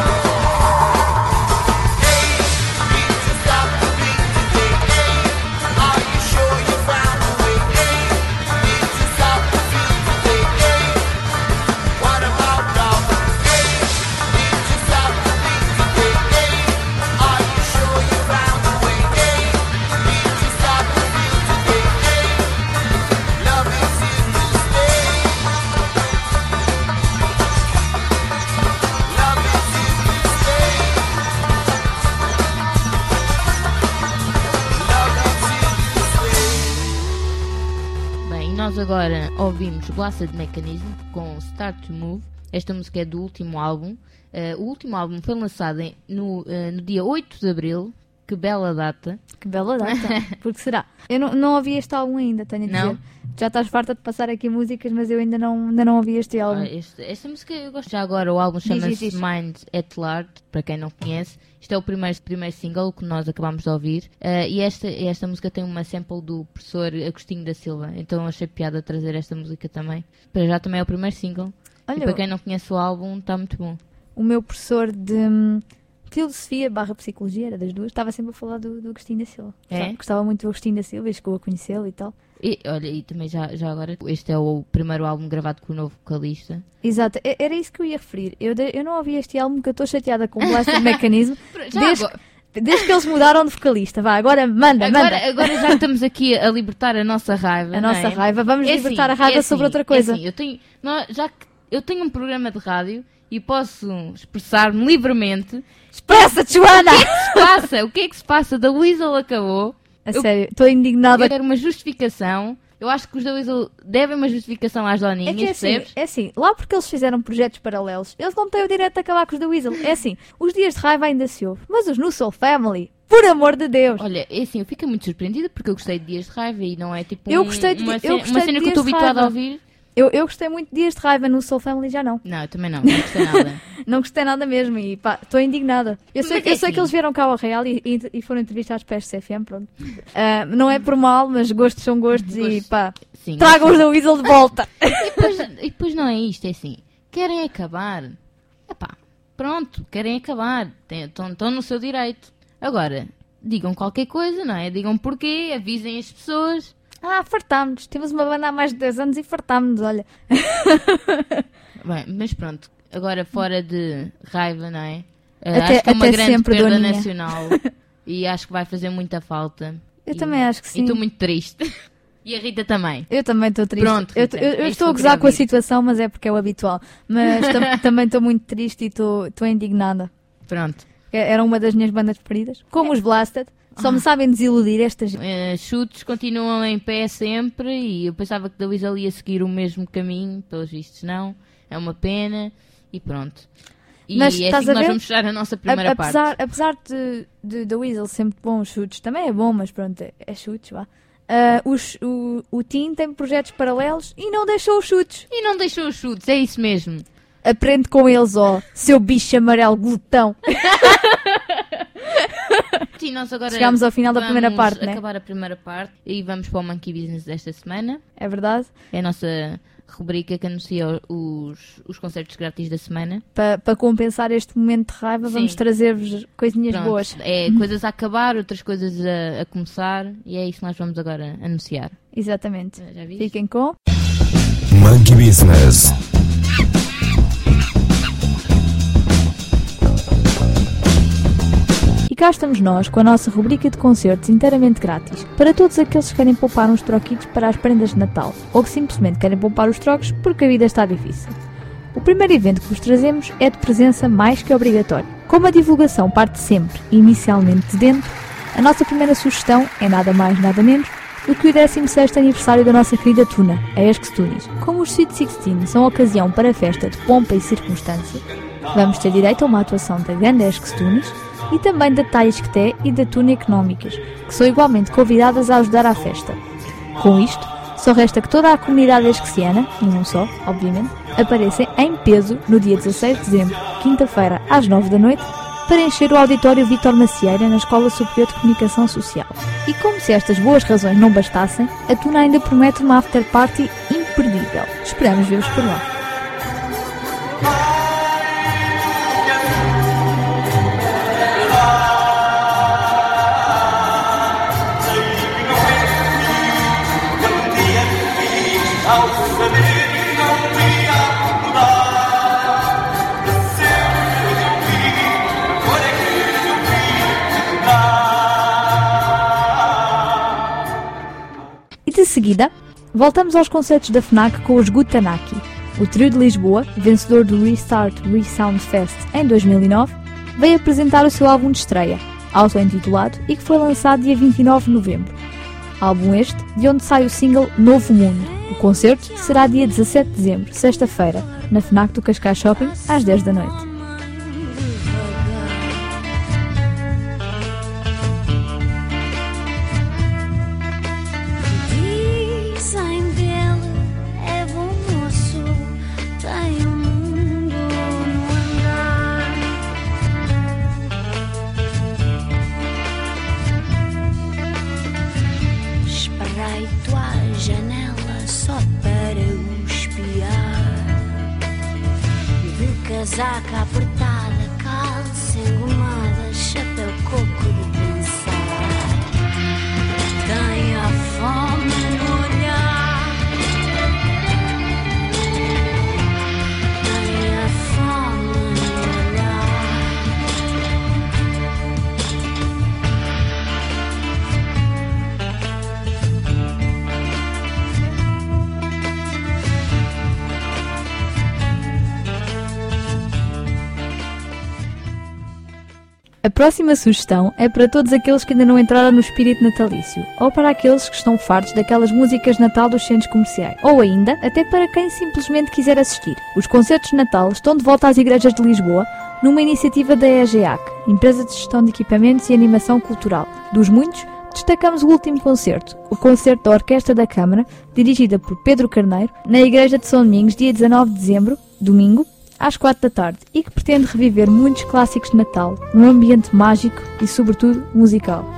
did you start the beat today? Hey, are you sure you found a way? Hey, did you start the feel today? Hey, what about love? Hey, did you start the beat today? Hey, are you sure you found a way? Hey, did you start the feel today? Hey, love is here to stay. Love is here to stay. Love is here to stay. Bem, e nós agora ouvimos Blasted Mechanism com Start to Move. Esta música é do último álbum. Eh, o último álbum foi lançado em- no, eh, no dia oito de abril. Que bela data. Que bela data. Porque será? Eu não, não ouvi este álbum ainda, tenho a dizer. Não? Já estás farta de passar aqui músicas, mas eu ainda não, ainda não ouvi este álbum. Ah, este- esta música eu gosto. Já agora o álbum Diz, chama-se diz, diz. Mind at Large, para quem não conhece. Isto é o primeiro, primeiro single que nós acabámos de ouvir. Ah, e esta, esta música tem uma sample do professor Agostinho da Silva. Então achei piada trazer esta música também. Para já também é o primeiro single. Olha, e para quem não conhece o álbum, está muito bom. O meu professor de hum, filosofia barra psicologia, era das duas, estava sempre a falar do, do Agostinho da Silva. É? Gostava- Gostava muito do Agostinho da Silva e chegou a conhecê-lo e tal. E olha, e também já, já agora, este é o primeiro álbum gravado com o novo vocalista. Exato, e- era isso que eu ia referir. Eu, de- eu não ouvi este álbum porque eu estou chateada com o Blasted Mechanism Já desde, agora- desde que eles mudaram de vocalista. Vá, agora manda, manda. Agora, agora já estamos aqui a libertar a nossa raiva. A não nossa é? raiva. Vamos É libertar assim, a raiva é sobre assim, outra coisa. é assim, eu tenho, nós- já que eu tenho um programa de rádio e posso expressar-me livremente. Expressa-te, Joana! O que é que se passa? O que é que se passa? Da Weasel acabou. A Eu- sério, estou indignada. Eu quero uma justificação. Eu acho que os da Weasel devem uma justificação às É doninhas, que é assim, percebes? é assim, lá porque eles fizeram projetos paralelos, eles não têm o direito de acabar com os da Weasel. É assim, os dias de raiva ainda se ouve, mas os no Soul Family, por amor de Deus! Olha, é assim, eu fico muito surpreendida porque eu gostei de Dias de Raiva e não é tipo Eu um- gostei de- uma, eu cena, gostei uma de cena que eu Dias estou de habituada a Raiva. ouvir. Eu, eu gostei muito de dias de raiva no Soul Family, já não. Não, eu também não, não gostei nada. Não gostei nada mesmo e pá, estou indignada. Eu sei, Mas é eu sei assim. que eles vieram cá ao Real e, e, e foram entrevistados para a S F M, pronto. Ah, não é por mal, mas gostos são gostos e Gostos. pá, Sim, tragam os assim. da Weasel de volta. E depois, e depois não é isto, é assim, querem acabar. Epá, pronto, querem acabar. Estão estão no seu direito. Agora, digam qualquer coisa, não é? Digam porquê, avisem as pessoas. Ah, fartámos-nos. Temos uma banda há mais de dez anos e fartámos-nos, olha. Bem, mas pronto, agora fora de raiva, não é? Uh, Até- acho que é uma até grande sempre, perda Doninha. nacional e acho que vai fazer muita falta. Eu E- também acho que E sim. estou muito triste. E a Rita também. Eu também estou triste. Pronto, eu, Rita, eu- eu é isso estou que a eu gozar queria com a ouvir. situação, mas é porque é o habitual. Mas tam- também estou muito triste e estou estou indignada. Pronto. É- Era uma das minhas bandas preferidas. Como os Blasted. Só Ah. me sabem desiludir estas. Uh, chutes continuam em pé sempre e eu pensava que da Weasel ia seguir o mesmo caminho, pelos vistos não. É uma pena e pronto. E Mas é estás assim que a nós ver? vamos fechar a nossa primeira A- apesar, parte. apesar de, de The Weasel sempre bons chutes, também é bom, mas pronto, é, é chutes, vá. Ah, os- o, o Tim tem projetos paralelos e não deixou os chutes. E não deixou os chutes, é isso mesmo. Aprende com eles, ó, seu bicho amarelo glutão. Sim, nós agora Chegámos ao final da vamos primeira parte, né? acabar a primeira parte e vamos para o Monkey Business desta semana. É verdade? É a nossa rubrica que anuncia os, os concertos grátis da semana. Para pa compensar este momento de raiva, Sim. vamos trazer-vos coisinhas Pronto, boas. é coisas a acabar, outras coisas a, a começar e é isso que nós vamos agora anunciar. Exatamente. Já viste? Fiquem com. Monkey Business. E cá estamos nós com a nossa rubrica de concertos inteiramente grátis para todos aqueles que querem poupar uns troquitos para as prendas de Natal ou que simplesmente querem poupar os trocos porque a vida está difícil. O primeiro evento que vos trazemos é de presença mais que obrigatório. Como a divulgação parte sempre e inicialmente de dentro, a nossa primeira sugestão é nada mais nada menos do que o décimo sexto aniversário da nossa querida Tuna, a Esques Tunis. Como os Sweet sixteen são ocasião para festa de pompa e circunstância, vamos ter direito a uma atuação da grande Esques Tunis e também da Talhas Queté e da Tuna Económicas, que são igualmente convidadas a ajudar à festa. Com isto, só resta que toda a comunidade esqueciana, e não só, obviamente, apareça em peso no dia dezasseis de dezembro, quinta-feira, às nove da noite, para encher o auditório Vítor Macieira na Escola Superior de Comunicação Social. E como se estas boas razões não bastassem, a Tuna ainda promete uma after party imperdível. Esperamos ver-vos por lá. De seguida, voltamos aos concertos da FNAC com os Gutanaki. O trio de Lisboa, vencedor do Restart Resound Fest em dois mil e nove, veio apresentar o seu álbum de estreia, auto-intitulado, e que foi lançado dia vinte e nove de novembro. Álbum este, de onde sai o single Novo Mundo. O concerto será dia dezassete de dezembro, sexta-feira, na FNAC do Cascais Shopping, às dez da noite. Casaca apertada, calça engomada, chapéu coco de pensar. Tem a fome no olhar, tem a fome no olhar. A próxima sugestão é para todos aqueles que ainda não entraram no espírito natalício, ou para aqueles que estão fartos daquelas músicas de Natal dos centros comerciais, ou ainda, até para quem simplesmente quiser assistir. Os concertos de Natal estão de volta às igrejas de Lisboa, numa iniciativa da E G A C, Empresa de Gestão de Equipamentos e Animação Cultural. Dos muitos, destacamos o último concerto, o concerto da Orquestra da Câmara, dirigida por Pedro Carneiro, na Igreja de São Domingos, dia dezanove de dezembro, domingo, às quatro da tarde, e que pretende reviver muitos clássicos de Natal, num ambiente mágico e, sobretudo, musical.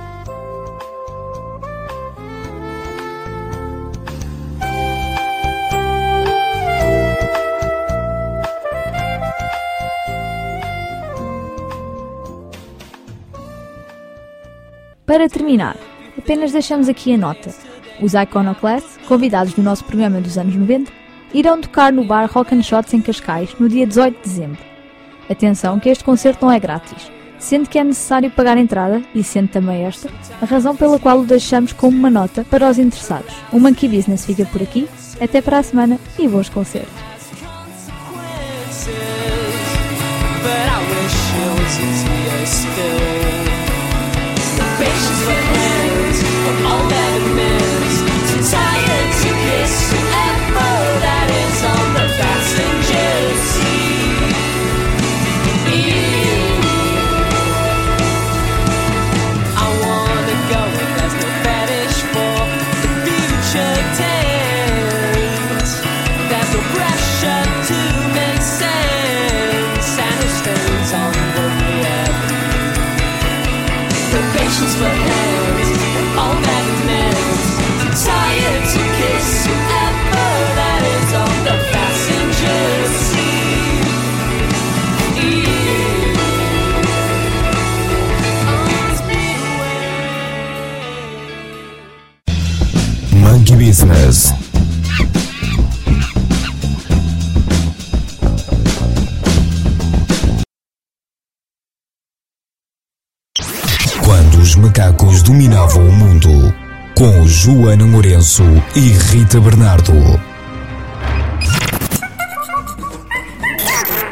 Para terminar, apenas deixamos aqui a nota. Os Iconoclasts, convidados do nosso programa dos anos noventa, irão tocar no bar Rock and Shots em Cascais no dia dezoito de dezembro. Atenção que este concerto não é grátis, sendo que é necessário pagar a entrada, e sendo também esta a razão pela qual o deixamos como uma nota para os interessados. O Monkey Business fica por aqui, até para a semana e bons concertos. For hands, all that matters. Tired to kiss whoever that is on the passenger seat. Monkey Business. Os macacos dominavam o mundo, com Joana Lourenço e Rita Bernardo.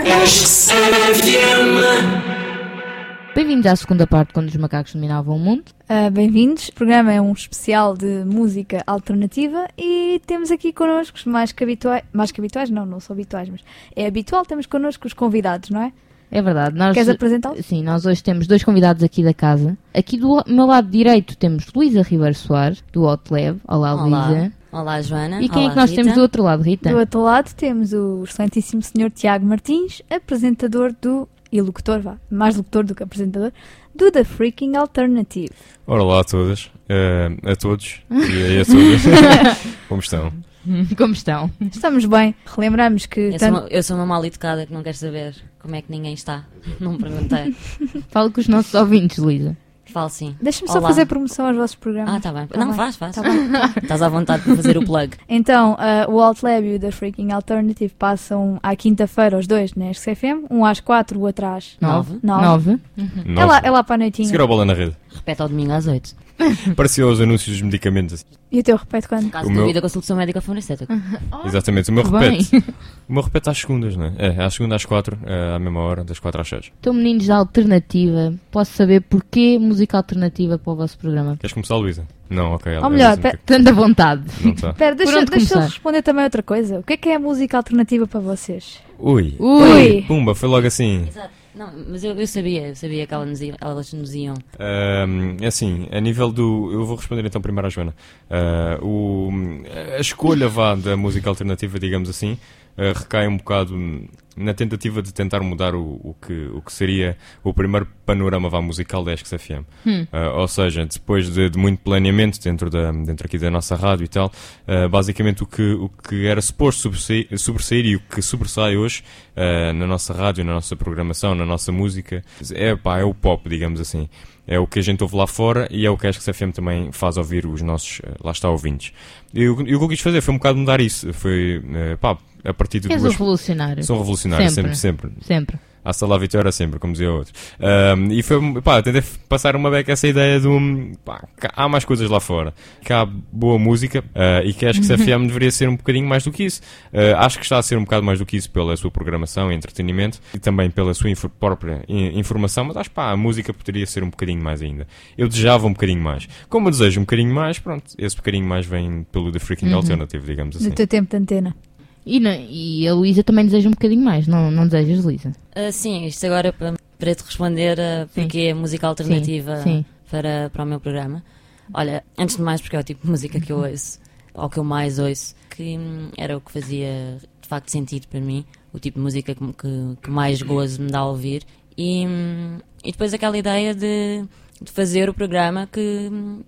Bem-vindos à segunda parte, quando os macacos dominavam o mundo. Uh, Bem-vindos. O programa é um especial de música alternativa e temos aqui connosco, mais que habituais, mais que habituais, não, não são habituais, mas é habitual, temos connosco os convidados, não é? É verdade. Nós, Queres apresentá-los? Sim, nós hoje temos dois convidados aqui da casa. Aqui do meu lado direito temos Luísa Ribeiro Soares, do Outlab. Olá, Olá. Luísa. Olá, Joana. E quem Olá, é que nós Rita. temos do outro lado, Rita? Do outro lado temos o excelentíssimo senhor Tiago Martins, apresentador do... e locutor, vá, mais locutor do que apresentador, do The Freaking Alternative. Olá a todas, eh, a todos e a todas. Como estão? Como estão? Estamos bem. Relembramos que... Eu, tanto- sou uma, eu sou uma mal educada que não quer saber como é que ninguém está. Não me perguntei. Fala com os nossos ouvintes, Luísa. Falo sim. Deixa-me só Olá. fazer promoção aos vossos programas. Ah, tá bem. Tá não, bem. faz, faz. Tá bem. Estás à vontade para fazer o plug. Então, uh, o Outlab e o The Freaking Alternative passam à quinta-feira os dois na S C F M, um às quatro, o outro às Nove. nove. Nove. É, lá, é lá para a noitinha. Seguir a bola na rede. Repete ao domingo às oito. Parecia os anúncios dos medicamentos. E o teu repete quando? Caso O de meu- dúvida com a solução médica farmacêutica. Exatamente, o meu que bem. repete. O meu repete às segundas, não é? É, às segundas às quatro, eh, à mesma hora, das quatro às seis. Então, meninos da alternativa, posso saber porquê música alternativa para o vosso programa? Queres começar, Luísa? Não, ok. ela- Ou melhor, ela- pe- Tanta vontade. Não está. Espera, deixa, Por onde deixa eu começar? responder também outra coisa. O que é que é a música alternativa para vocês? Ui. Ui. Pumba, foi logo assim. Exato. Não, mas eu, eu sabia, eu sabia que elas nos iam. Elas nos iam. Ahm, é assim, a nível do... Eu vou responder então primeiro à Joana. Ah, o, a escolha vá da música alternativa, digamos assim, ah, recai um bocado na tentativa de tentar mudar o, o, que, o que seria o primeiro panorama vá musical da S F M. Hum. Ah, ou seja, depois de, de muito planeamento dentro, da, dentro aqui da nossa rádio e tal, ah, basicamente o que, o que era suposto sobressair, sobressair e o que sobressai hoje ah, na nossa rádio, na nossa programação, na nossa música, é, pá, é o pop, digamos assim. É o que a gente ouve lá fora e é o que a S F M também faz ouvir os nossos, eh, lá está, ouvintes. E o, e o que eu quis fazer foi um bocado mudar isso. Foi, eh, pá, a partir de És duas... um revolucionário. Sou um revolucionário, sempre, Sempre. sempre. Sempre. Hasta lá vitória sempre, como dizia o outro. Ahm, e foi, pá, tentei passar uma beca essa ideia de um, pá, que há mais coisas lá fora. Que há boa música ah, e que a S F M deveria ser um bocadinho mais do que isso. Ah, acho que está a ser um bocado mais do que isso pela sua programação e entretenimento e também pela sua infor- própria in- informação, mas acho que pá, a música poderia ser um bocadinho mais ainda. Eu desejava um bocadinho mais. Como eu desejo um bocadinho mais, pronto, esse bocadinho mais vem pelo The Freaking Uhum. Alternative, digamos assim. Do teu tempo de antena. E, não- e a Luísa também deseja um bocadinho mais, não, não desejas, Luísa? Ah, sim, isto agora para, para te responder a porque é música alternativa Sim, sim. Para, para o meu programa. Olha, antes de mais, porque é o tipo de música que eu ouço, ou que eu mais ouço, que hum, era o que fazia de facto sentido para mim, o tipo de música que, que, que mais gozo me dá a ouvir. E, hum, e depois aquela ideia de, de fazer o programa que hum,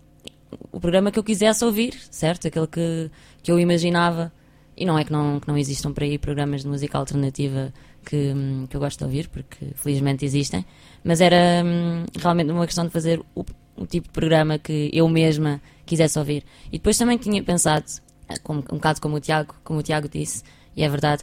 o programa que eu quisesse ouvir, certo? Aquele que, que eu imaginava. E não é que não, que não existam por aí programas de música alternativa que, hum, que eu gosto de ouvir, porque felizmente existem, mas era hum, realmente uma questão de fazer o, o tipo de programa que eu mesma quisesse ouvir. E depois também tinha pensado, como, um bocado como o Tiago, como o Tiago disse, e é verdade,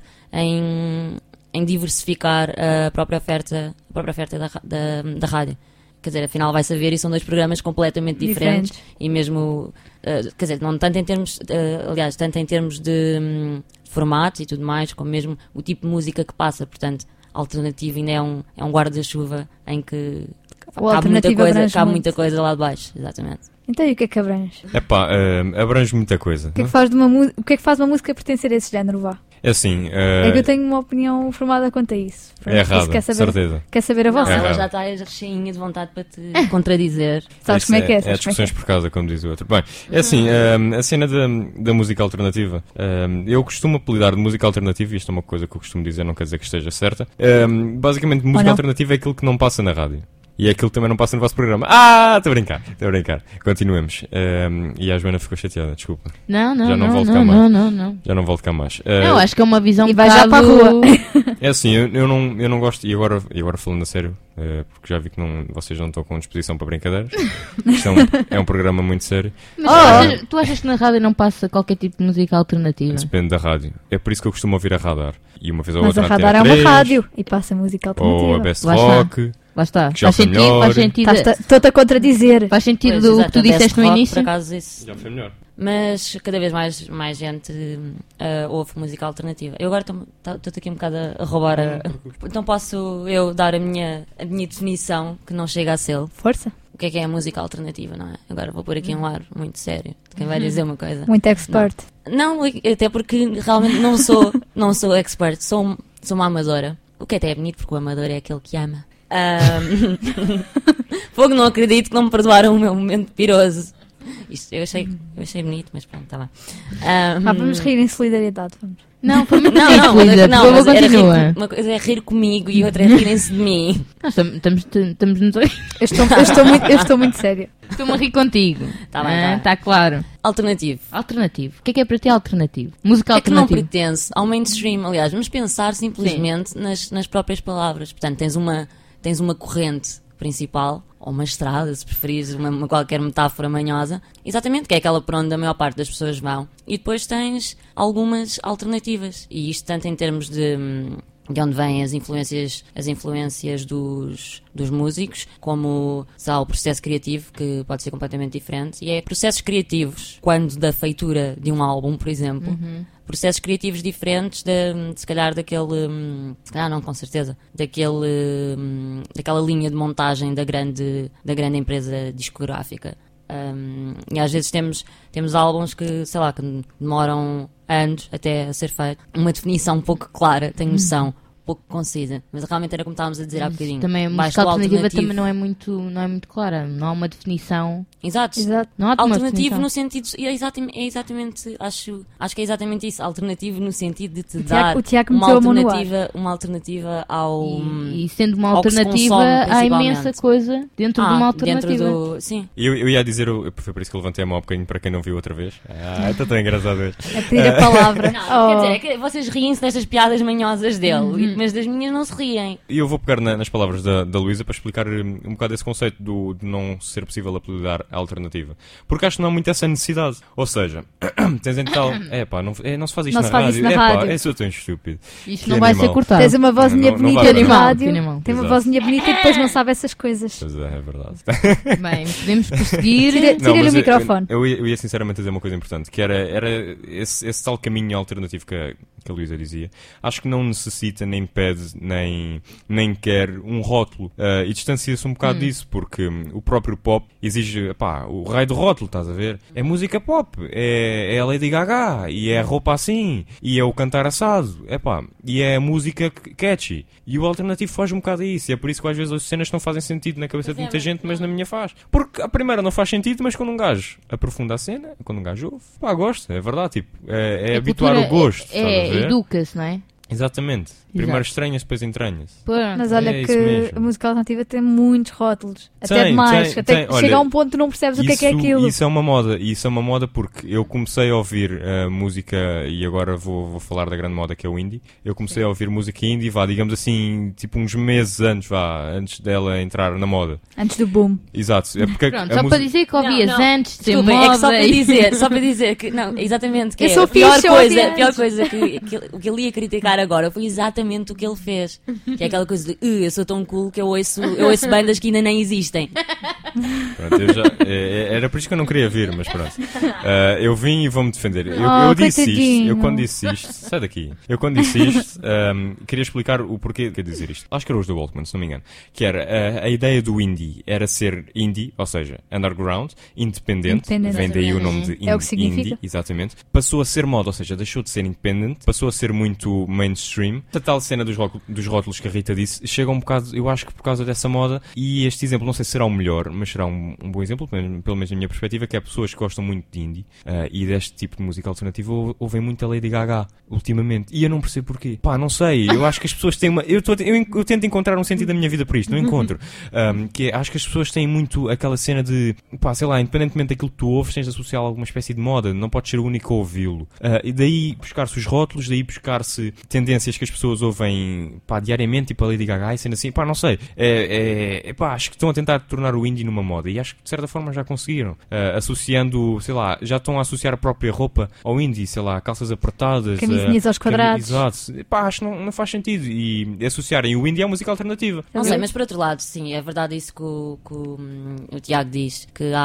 em, em diversificar a própria oferta, a própria oferta da, ra- da, da rádio. Quer dizer, afinal vai saber e são dois programas completamente diferentes, Diferentes. e mesmo, uh, quer dizer, não tanto em termos, uh, aliás, tanto em termos de hum, formatos e tudo mais, como mesmo o tipo de música que passa, portanto, alternativo ainda é um, é um guarda-chuva em que O cabe muita, alternativo coisa, abrange cabe muito. muita coisa lá de baixo, exatamente. Então e o que é que abrange? Epá, ah, abrange muita coisa. O que é que faz, de uma mu- o que é que faz uma música pertencer a esse género, vá? É assim... ah, É que eu tenho uma opinião formada quanto a isso. É Por isso errado, quer saber, certeza. Quer saber a Não, vossa? ela errado. já está cheinha de vontade para te contradizer. Sabes Isso como é que é? É Sabes como é que discussões é? por casa, como diz o outro. Bem, é assim, ah, a cena da, da música alternativa. ah, eu costumo apelidar de música alternativa, e isto é uma coisa que eu costumo dizer, não quer dizer que esteja certa. Ah, basicamente, música não? alternativa é aquilo que não passa na rádio. E é aquilo que também não passa no vosso programa. Ah, estou a brincar, estou a brincar. Continuemos. Ah, e a Joana ficou chateada, desculpa. Não, não, Já não não, volto não, cá mais. não, não, não. Já não volto cá mais. Ah, Não, acho que é uma visão E um vai já para a bocado- rua. É assim, eu, eu, não, eu não gosto, e agora, e agora falando a sério, eh, porque já vi que não, vocês não estão com disposição para brincadeiras. Isto é um, é um programa muito sério. Mas Oh! tu, achas, tu achas que na rádio não passa qualquer tipo de música alternativa? Depende da rádio. É por isso que eu costumo ouvir a Radar. E uma vez ou Mas outra a na Radar é T V três, uma rádio e passa música alternativa. ou a Best Lá está. Rock, Lá está. que já Faz foi sentido, melhor. faz sentido, Estás- Estou-te a contradizer. faz sentido Pois, do exato, que tu a Best disseste no Rock, início. Por acaso, isso Já foi melhor. mas cada vez mais, mais gente uh, ouve música alternativa. Eu agora estou aqui um bocado a, a roubar a, então posso eu dar a minha, a minha definição, que não chega a ser. Força. O que é que é a música alternativa, não é? Agora vou pôr aqui um ar muito sério de quem vai dizer uma coisa. Muito expert. Não, não, até porque realmente não sou, não sou expert, sou, sou uma amadora. O que até é bonito, porque o amador é aquele que ama. Um... Fogo, não acredito que não me perdoaram o meu momento piroso. Isto eu achei, eu achei bonito, mas pronto, está bem. Um... Ah, vamos rir em solidariedade, vamos. Não, foi muito não, não, não, não, mas era rir, continua. uma coisa é rir comigo e outra é rirem-se de mim. Nós estamos, estamos nos dois. Eu estou, eu estou muito, eu estou muito séria. Estou-me a rir contigo. Está bem, está ah, tá claro. Alternativo. Alternativo. O que é que é para ti alternativo? Música É que não alternativa. pertence ao mainstream, aliás, vamos pensar simplesmente nas, nas próprias palavras. Portanto, tens uma, tens uma corrente principal, ou uma estrada, se preferires, uma, uma qualquer metáfora manhosa, exatamente, que é aquela por onde a maior parte das pessoas vão. E depois tens algumas alternativas, e isto tanto em termos de, de onde vêm as influências, as influências dos, dos músicos, como sabe, o processo criativo, que pode ser completamente diferente, e é processos criativos, quando da feitura de um álbum, por exemplo, Uhum. processos criativos diferentes, de, de se calhar daquele, se calhar não, com certeza, daquele, daquela linha de montagem da grande, da grande empresa discográfica. Um, e às vezes temos, temos álbuns que, sei lá, que demoram anos até a ser feito. Uma definição um pouco clara, tenho noção, pouco concisa, mas realmente era como estávamos a dizer há bocadinho. Também a Baixo música do alternativa alternativo. também não é, muito, não é muito clara. Não há uma definição. Exato. Exato. Não há uma Alternativo definição. no sentido, é exatamente, é exatamente acho, acho que é exatamente isso, alternativo no sentido de te O dar Tiago- o Tiago uma meteu a mão no ar. alternativa, uma alternativa ao E, e sendo uma ao que se alternativa, consome, há principalmente. imensa coisa dentro Ah, de uma alternativa. dentro do, sim. Eu, eu ia dizer, o- foi por isso que eu levantei a mão um bocadinho para quem não viu outra vez. Ah, está tão engraçado hoje. A pedir a palavra. Não, Oh. quer dizer, é que vocês riem-se destas piadas manhosas dele, Uhum. mas das minhas não se riem. E eu vou pegar na- nas palavras da, da Luísa para explicar um, um bocado esse conceito do, de não ser possível apelidar a alternativa. Porque acho que não há muito essa necessidade. Ou seja, tens então. É pá, não, é, não se faz isto Não Tá se na faz rádio. isso na É pá, rádio. é só tão estúpido. Isto Que não vai ser animal. cortado. Tens uma vozinha Não, não bonita vai no dar. rádio, Que animal. tem uma Exato. vozinha bonita e depois não sabe essas coisas. Pois é, é verdade. Bem, podemos prosseguir. Tira- Não, Tira-lhe mas o eu- microfone. Eu, eu, ia, eu ia sinceramente dizer uma coisa importante, que era, era esse, esse tal caminho alternativo que a, que a Luísa dizia. Acho que não necessita, nem pede, nem, nem quer um rótulo. Ah, e distancia-se um bocado Hum. disso, porque hum, o próprio pop exige, pá, o raio do rótulo, estás a ver? É música pop, é, é a Lady Gaga, e é a roupa assim, e é o cantar assado, é pá, e é a música catchy. E o alternativo foge um bocado a isso, e é por isso que às vezes as cenas não fazem sentido na cabeça de muita gente, mas na minha faz. Porque a primeira não faz sentido, mas quando um gajo aprofunda a cena, quando um gajo ouve, pá, gosta, é verdade, tipo, é, é A habituar cultura o gosto, É, estás a é ver? educa-se, não é? Exatamente. Primeiro estranha-se, depois entranha-se. Pronto. Mas olha É isso que mesmo. a música alternativa tem muitos rótulos. Até Tem, demais. tem, até tem. que Olha, chega a um ponto que tu não percebes o que é que é Isso- aquilo. Isso é uma moda, e isso é uma moda porque eu comecei a ouvir uh, música, e agora vou, vou falar da grande moda que é o indie. Eu comecei a ouvir música indie, vá, digamos assim, tipo uns meses antes, vá, antes dela entrar na moda. Antes do boom. Exato. É porque a- Pronto, a só música- para dizer que ouvias Não, não. antes de ser Desculpem, moda. é que só para e- dizer, só para dizer que, não, exatamente, que Eu é sou a pior fixe, eu coisa, ouvi a pior antes. coisa que, que, ele- que ele ia criticar agora foi exatamente o que ele fez. Que é aquela coisa de, "Uh, eu sou tão cool que eu ouço, eu ouço bandas que ainda nem existem." Pronto, eu já- é- é- era por isso que eu não queria vir, mas pronto. Uh, eu vim e vou-me defender. Eu, Oh, eu disse isto, coitadinho. eu quando disse isto, sai daqui. Eu quando disse isto, um, queria explicar o porquê de dizer isto. Acho que era os do Walkman, se não me engano. Que era uh, a ideia do indie era ser indie, ou seja, underground, independente. Independente. Vem daí o nome de É o que in- significa. indie, exatamente. Passou a ser moda, ou seja, deixou de ser independent, passou a ser muito mainstream. A tal cena dos, rótulos, dos rótulos que a Rita disse chega um bocado, eu acho que por causa dessa moda, e este exemplo não sei se será o melhor, mas será um, um bom exemplo, pelo menos- pelo menos na minha perspectiva, que é pessoas que gostam muito de indie uh, e deste tipo de música alternativa ou- ouvem muito a Lady Gaga ultimamente, e eu não percebo porquê. Pá, não sei, eu acho que as pessoas têm uma... Eu, tô, eu, eu tento encontrar um sentido da minha vida por isto, não encontro. Um, que é, acho que as pessoas têm muito aquela cena de, pá, sei lá, independentemente daquilo que tu ouves, tens de associar a alguma espécie de moda, não podes ser o único a ouvi-lo. Uh, e daí buscar-se os rótulos, daí buscar-se tendências que as pessoas ouvem, pá, diariamente, tipo a Lady Gaga e sendo assim, pá, não sei. É, é, é, pá, acho que estão a tentar tornar o indie numa moda, e acho que de certa forma já conseguiram. Uh, associando, sei lá, já estão a associar a própria roupa ao indie, sei lá, calças apertadas. Camisinhas uh, aos quadrados. cami- Exato. Pá, acho que não, não faz sentido. E associarem o indie à música alternativa. Não sei, mas por outro lado, sim, é verdade isso que o, que o, hum, o Tiago diz, que há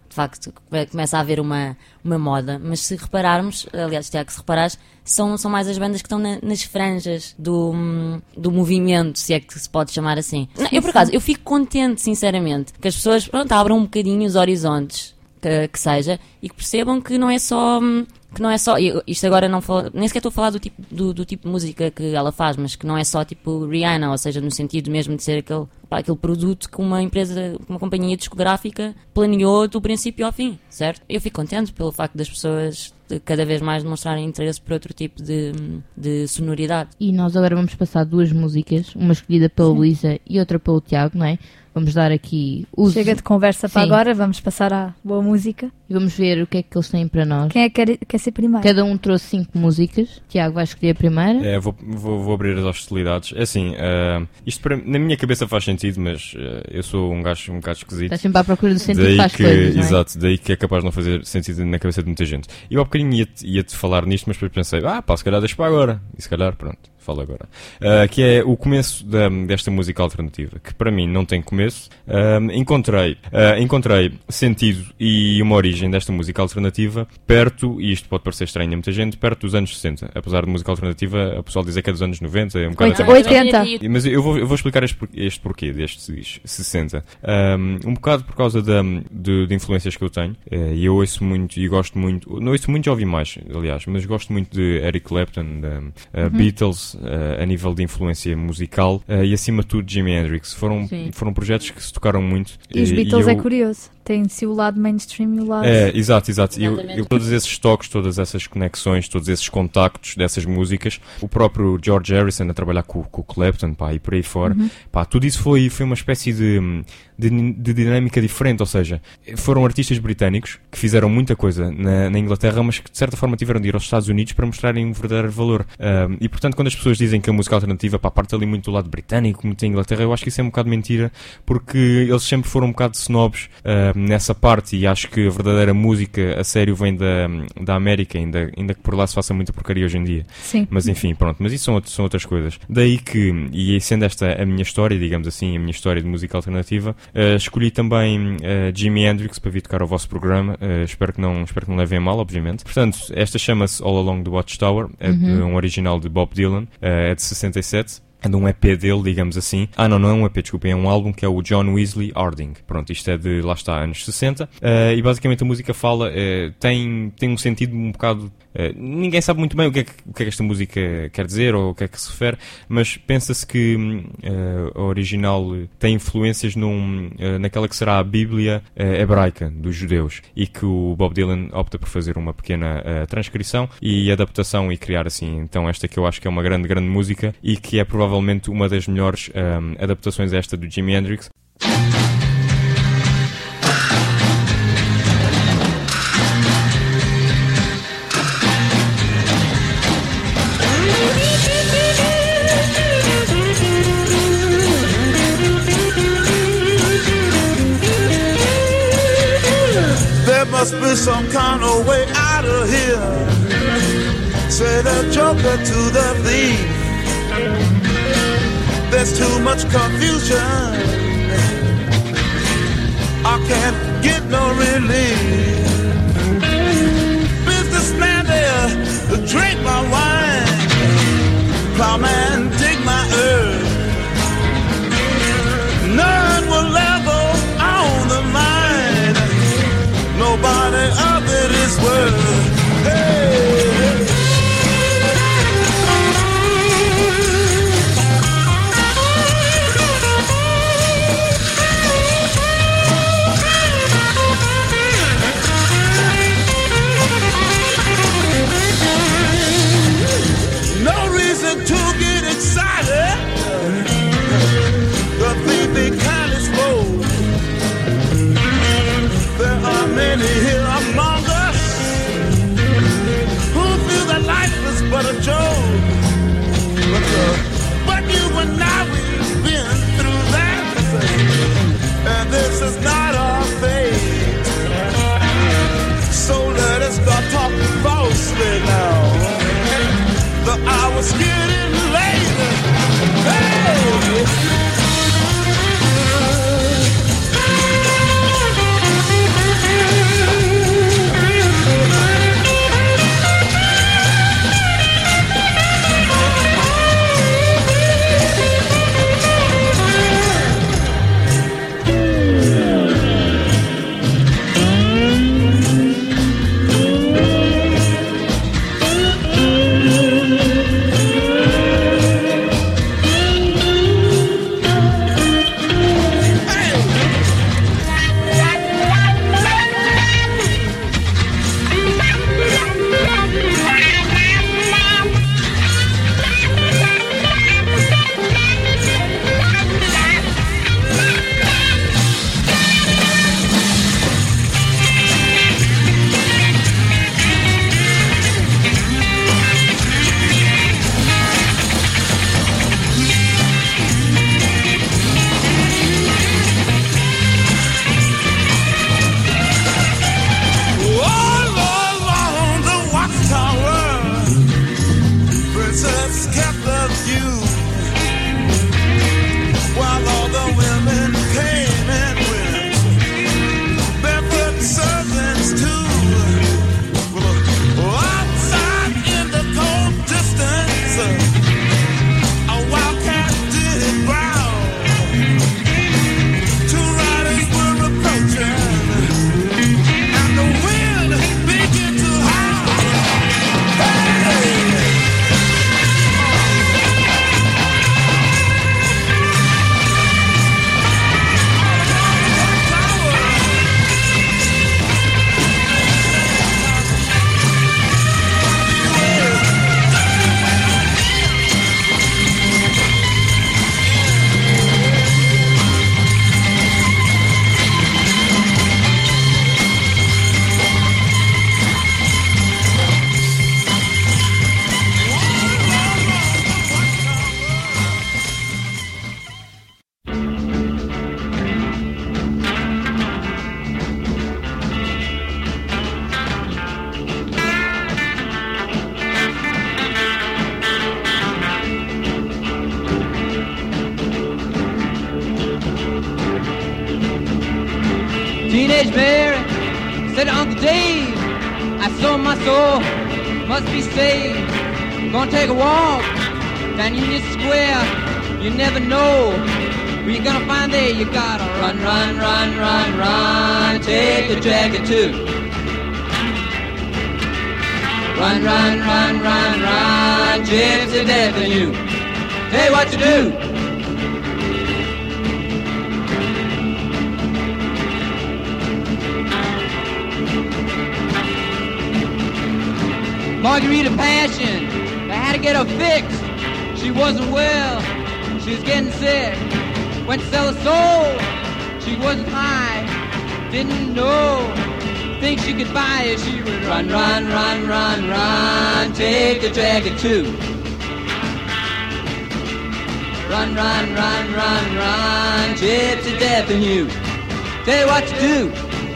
de facto começa a haver uma, uma moda, mas se repararmos, aliás, Tiago, se reparares, são, são mais as bandas que estão na, nas franjas do, do movimento, se é que se pode chamar assim. Não, eu, por acaso, eu fico contente, sinceramente, que as pessoas, pronto, abram um bocadinho os horizontes, que, que seja, e que percebam que não é só... que não é só, eu, isto agora não falo, nem sequer estou a falar do tipo, do, do tipo de música que ela faz, mas que não é só tipo Rihanna, ou seja, no sentido mesmo de ser aquele, pá, aquele produto que uma empresa, uma companhia discográfica planeou do princípio ao fim, certo? Eu fico contente pelo facto das pessoas de cada vez mais demonstrarem interesse por outro tipo de, de sonoridade. E nós agora vamos passar duas músicas, uma escolhida pela Luísa e outra pelo Tiago, não é? Vamos dar aqui uso. Chega de conversa para Sim. agora, vamos passar à boa música. E vamos ver o que é que eles têm para nós. Quem é que quer, quer ser primeiro? Cada um trouxe cinco músicas. Tiago vai escolher a primeira. É, vou, vou, vou abrir as hostilidades. É assim, uh, isto para, na minha cabeça faz sentido, mas uh, eu sou um gajo um bocado esquisito. Estás sempre à procura do sentido daí para as que, coisas, não é? Exato, daí que é capaz de não fazer sentido na cabeça de muita gente. E eu há bocadinho ia-te ia-te falar nisto, mas depois pensei, ah pá, se calhar deixo para agora. E se calhar, pronto, falo agora. Uh, que é o começo da, desta música alternativa, que para mim não tem começo. Uh, encontrei, uh, encontrei sentido e uma origem desta música alternativa perto, e isto pode parecer estranho a muita gente, perto dos anos sessenta. Apesar de música alternativa, a pessoal dizer que é dos anos noventa, é um bocado até mais oitenta. Mas eu vou, eu vou explicar este, por- este porquê destes sessenta. Um, um bocado por causa da, de, de influências que eu tenho. Eh, E eu ouço muito e gosto muito. Não ouço muito, já ouvi mais, aliás, mas gosto muito de Eric Clapton, de, uh, Uhum. Beatles, uh, a nível de influência musical, uh, e acima de tudo Jimi Hendrix. Foram, Sim. foram projetos que se tocaram muito. E os Eh, Beatles eu- é curioso. Tem-se o lado mainstream e o lado... é, exato, exato. Eu, Exatamente. eu, todos esses toques, todas essas conexões, todos esses contactos dessas músicas, o próprio George Harrison a trabalhar com, com o Clapton, pá, e por aí fora, Uhum. pá, tudo isso foi, foi uma espécie de, de, de dinâmica diferente, ou seja, foram artistas britânicos que fizeram muita coisa na, na Inglaterra, mas que de certa forma tiveram de ir aos Estados Unidos para mostrarem um verdadeiro valor. Um, e portanto, quando as pessoas dizem que a música alternativa, pá, parte ali muito do lado britânico, muito da Inglaterra, eu acho que isso é um bocado mentira, porque eles sempre foram um bocado snobs um, nessa parte, e acho que a verdadeira música a sério vem da, da América, ainda, ainda que por lá se faça muita porcaria hoje em dia. Sim. Mas enfim, pronto, mas isso são, outros- são outras coisas. Daí que, e sendo esta a minha história, digamos assim, a minha história de música alternativa, eh, escolhi também eh, Jimi Hendrix para vir tocar ao vosso programa. Eh, espero, que não, espero que não levem a mal, obviamente. Portanto, esta chama-se All Along the Watchtower, é de Uhum. um original de Bob Dylan, eh, é de sessenta e sete. É de um E P dele, digamos assim. Ah, não, não é um E P, desculpem, é um álbum que é o John Wesley Harding. Pronto, isto é de, lá está, anos sessenta. Eh, e basicamente a música fala, eh, tem, tem um sentido um bocado... eh, ninguém sabe muito bem o que, é que, o que é que esta música quer dizer ou o que é que se refere, mas pensa-se que hum, eh, a original tem influências num, eh, naquela que será a Bíblia eh, hebraica dos judeus, e que o Bob Dylan opta por fazer uma pequena eh, transcrição e adaptação e criar assim, então esta que eu acho que é uma grande, grande música e que é provavelmente uma das melhores hum, adaptações a esta do Jimi Hendrix. There must be some kind of way out of here. Say the joker to the thief. There's too much confusion. I can't get no relief. Businessman there, drink my wine. Plowman, dig my earth. None will ever own the mine. Nobody of it is worth. Hey, no reason to get excited. Sage Mary said to Uncle Dave, I sold my soul, must be saved. Gonna take a walk down Union Square. You never know who you're gonna find there. You gotta run, run, run, run, run. Take a jacket too. Run, run, run, run, run. Gypsy death in you. Tell you what to do. Margarita Passion, they had to get her fixed. She wasn't well, she was getting sick. Went to sell her soul, she wasn't high. Didn't know, think she could buy it. She would run, run, run, run, run. Take a jacket too. Run, run, run, run, run. Gypsy death in you. Tell you what to do.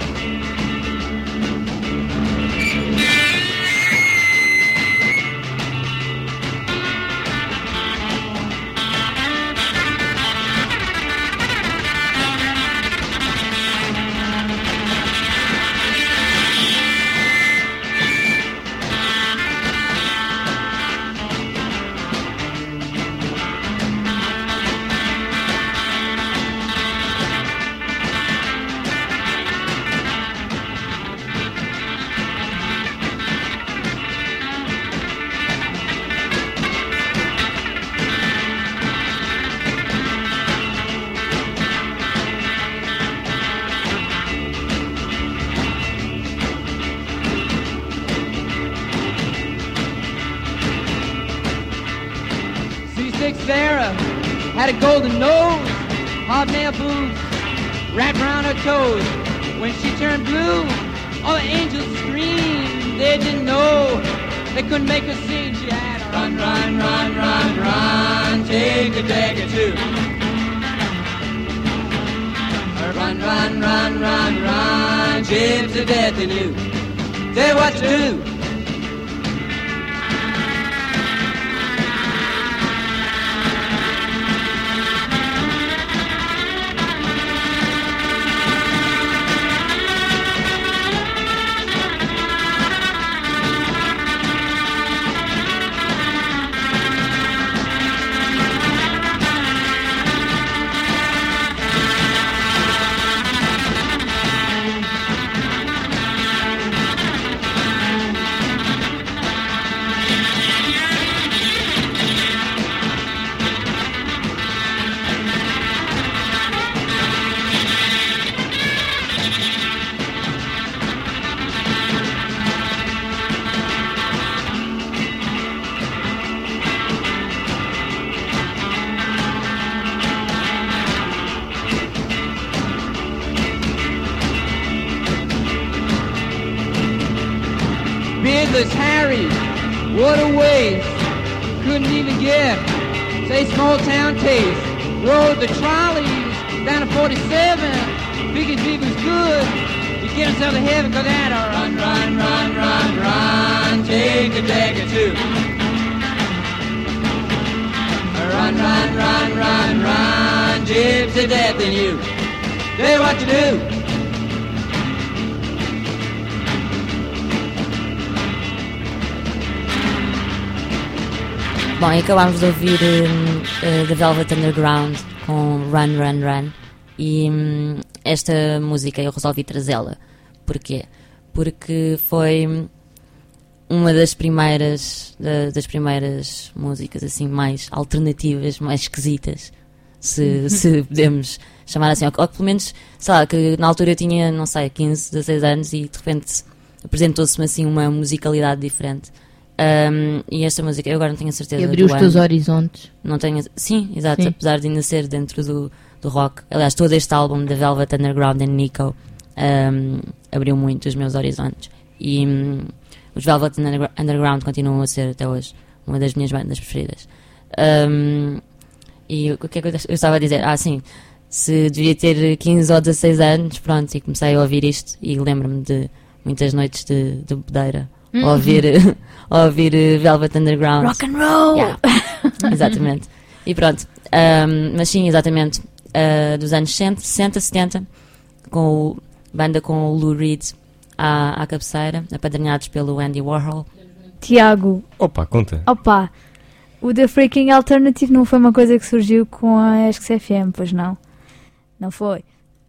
Sarah had a golden nose, hobnail boots wrapped around her toes. When she turned blue, all the angels screamed. They didn't know, they couldn't make her sing. She had a run, run, run, run, run. Take a dagger too. Run, run, run, run, run. Gypsy death in you. Tell you what to do. Beardless Harry, what a waste. Couldn't even get, say, small town taste. Rode the trolleys down to forty-seven. Figured if he was good, he'd get himself to heaven. Cause that a run, run, run, run, run. Take a dagger too. Run, run, run, run, run. Gypsy death in you. Tell you what to do. Bom, e acabámos de ouvir um, uh, The Velvet Underground com Run, Run, Run. E um, esta música eu resolvi trazê-la. Porquê? Porque foi uma das primeiras, da, das primeiras músicas assim mais alternativas, mais esquisitas, se, se podemos chamar assim. Ou, ou que pelo menos, sei lá, que na altura eu tinha, não sei, quinze, dezesseis anos e de repente apresentou-se-me assim uma musicalidade diferente. Um, e esta música, eu agora não tenho a certeza. E abriu os teus ano. horizontes. Não tenho, sim, exato, Sim. apesar de ainda ser dentro do, do rock. Aliás, todo este álbum da Velvet Underground and Nico um, abriu muito os meus horizontes. E um, os Velvet Underground continuam a ser até hoje uma das minhas bandas preferidas. Um, e o que é que eu, eu estava a dizer? Ah, sim, se devia ter quinze ou dezesseis anos, pronto, e comecei a ouvir isto e lembro-me de muitas noites de, de bodeira. Uhum. Ouvir, ouvir Velvet Underground. Rock and roll! Yeah. Exatamente. E pronto. Um, mas sim, exatamente. Uh, dos anos sessenta, setenta, com o banda com o Lou Reed à, à cabeceira, apadrinhados pelo Andy Warhol. Tiago, Opa, conta. opa, o The Freaking Alternative não foi uma coisa que surgiu com a Esques F M, pois não? Não foi?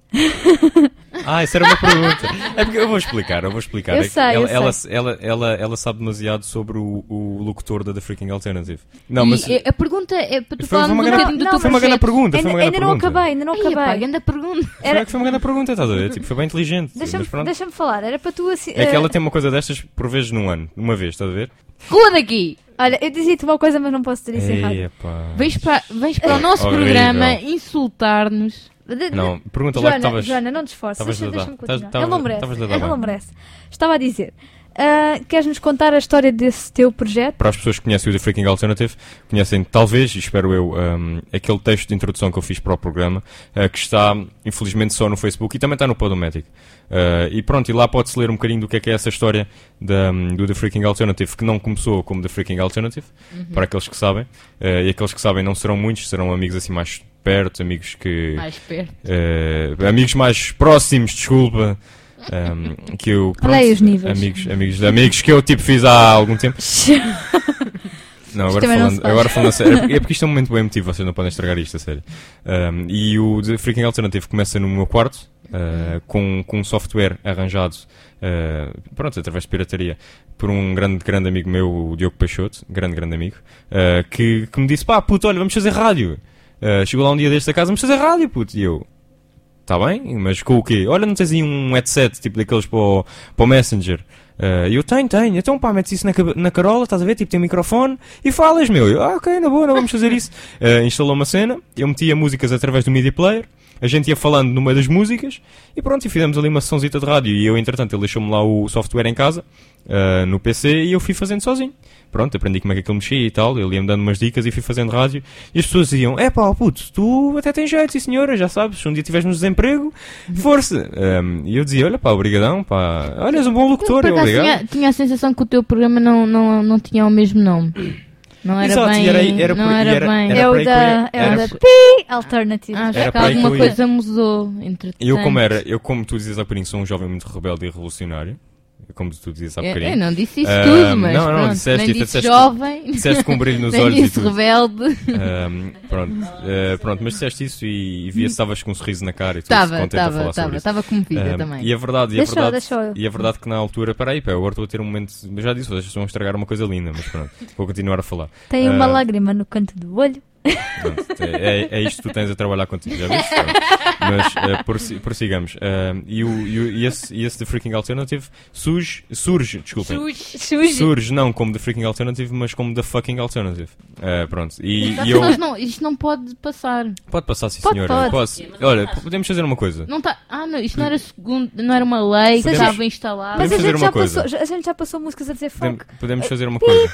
Ah, isso era uma pergunta. É porque eu vou explicar, eu vou explicar. Eu É que sei, eu ela, ela, sei. ela, ela, ela sabe demasiado sobre o, o locutor da The Freaking Alternative. Não, E mas a- a pergunta é para tu Foi- falarmos foi uma um grande- bocadinho do não, teu foi uma grande projeto. pergunta, foi uma Ainda, grande ainda não pergunta. acabei, ainda não Ai, acabei. epá, grande pergunta. Foi, foi uma grande pergunta, estás a ver? Tipo, foi bem inteligente. Deixa-me mas pronto. deixa-me falar, era para tu assim. É que eh, ela tem uma coisa destas por vezes num ano, uma vez, estás a ver? Rua daqui! Olha, eu dizia-te uma coisa, mas não posso dizer isso errado. Ei, epá. Vens para, vens para o nosso Horrível. programa insultar-nos. De- de- Não, pergunta lá que Joana, estavas. Joana, não te esforces, estavas deixa- a dar- deixa-me estavas- continuar. estavas- Ele não merece, estavas a dar ele bem. não merece. Estava a dizer, ah, queres-nos contar a história desse teu projeto? Para as pessoas que conhecem o The Freaking Alternative, conhecem talvez, e espero eu, um, aquele texto de introdução que eu fiz para o programa, uh, que está, infelizmente, só no Facebook e também está no Podomatic. Uh, e pronto, e lá pode-se ler um bocadinho do que é que é essa história da, um, do The Freaking Alternative, que não começou como The Freaking Alternative, Uhum. para aqueles que sabem, uh, e aqueles que sabem não serão muitos, serão amigos assim mais perto, amigos que... Mais perto. uh, amigos mais próximos, desculpa. Um, que eu, Olha aí os níveis. amigos, amigos, amigos que eu tipo fiz há algum tempo. Não, agora também não se falando, faz. agora falando a sério, é porque- é porque isto é um momento bem emotivo, vocês não podem estragar isto, a sério. Um, e o The Freaking Alternative começa no meu quarto, uh, com, com um software arranjado, uh, pronto, através de pirataria, por um grande, grande amigo meu, o Diogo Peixoto, grande, grande amigo, uh, que, que me disse, pá, puto, olha, vamos fazer rádio. Uh, chegou lá um dia deste a casa, vamos fazer rádio, puto, e eu... Tá bem, mas com o quê? Olha, não tens aí um headset, tipo daqueles para o, para o Messenger? Uh, eu tenho, tenho. Então pá, metes isso na, cabe- na carola, estás a ver? Tipo, tem um microfone e falas, meu. Eu, ah, ok, na boa, não vamos fazer isso. Uh, instalou uma cena, eu metia músicas através do Media Player, a gente ia falando no meio das músicas e pronto, e fizemos ali uma sessãozita de rádio. E eu, entretanto, ele deixou-me lá o software em casa, uh, no P C, e eu fui fazendo sozinho. Pronto, aprendi como é que aquilo mexia e tal, ele ia-me dando umas dicas e fui fazendo rádio. E as pessoas diziam, é pá, puto, tu até tens jeito, sim senhora, já sabes, se um dia tiveres no desemprego, força. Um, e eu dizia, olha pá, obrigadão, pá, olha, és um bom locutor, Por eu acaso obrigado. tinha, tinha a sensação que o teu programa não, não, não tinha o mesmo nome. Não era Exato, bem. e era- era não por- e era, era- bem. era É para o aí que eu da, ia- é o era da por- P Alternative. Acho Era que para aí que alguma eu ia. coisa mudou, entretanto. Eu como era, eu como tu dizias há bocadinho, sou um jovem muito rebelde e revolucionário. Como tu dizias há Eu, bocadinho. eu não disse isso Ah, tudo, mas não, não, pronto, disseste, nem tu disse disseste- jovem, disseste com um brilho nos nem olhos e disse tudo. rebelde. Um, pronto, uh, pronto, mas disseste isso e, e via se estavas com um sorriso na cara e tudo, Tava, contente a tava, falar sobre tava, isso. tava comovida Um, também. E a verdade, e a Deixa eu, verdade, deixa eu. e a verdade que na altura, peraí, pá, agora estou a ter um momento, eu já disse, vocês estão a estragar uma coisa linda, mas pronto, vou continuar a falar. Tem uma Ah, lágrima no canto do olho. Pronto, é, é isto que tu tens a trabalhar contigo, já viste? Pronto. Mas uh, prossi- prossigamos. Uh, e, o, e, o- e esse, e esse The Freaking Alternative surge, surge, desculpem. Surge. Surge não como The Freaking Alternative, mas como The Fucking Alternative. Uh, pronto. E, Exato, e eu. nós não, isto não pode passar. Pode passar, sim, Pode, senhora. pode. Posso. Olha, podemos fazer uma coisa. Não tá, ah, não, isto não era segundo, não era uma lei que Podemos- estava instalada. Mas a Podemos fazer gente, uma já coisa. passou, já- a gente já passou músicas a dizer Podem- fuck. Podemos fazer uma coisa.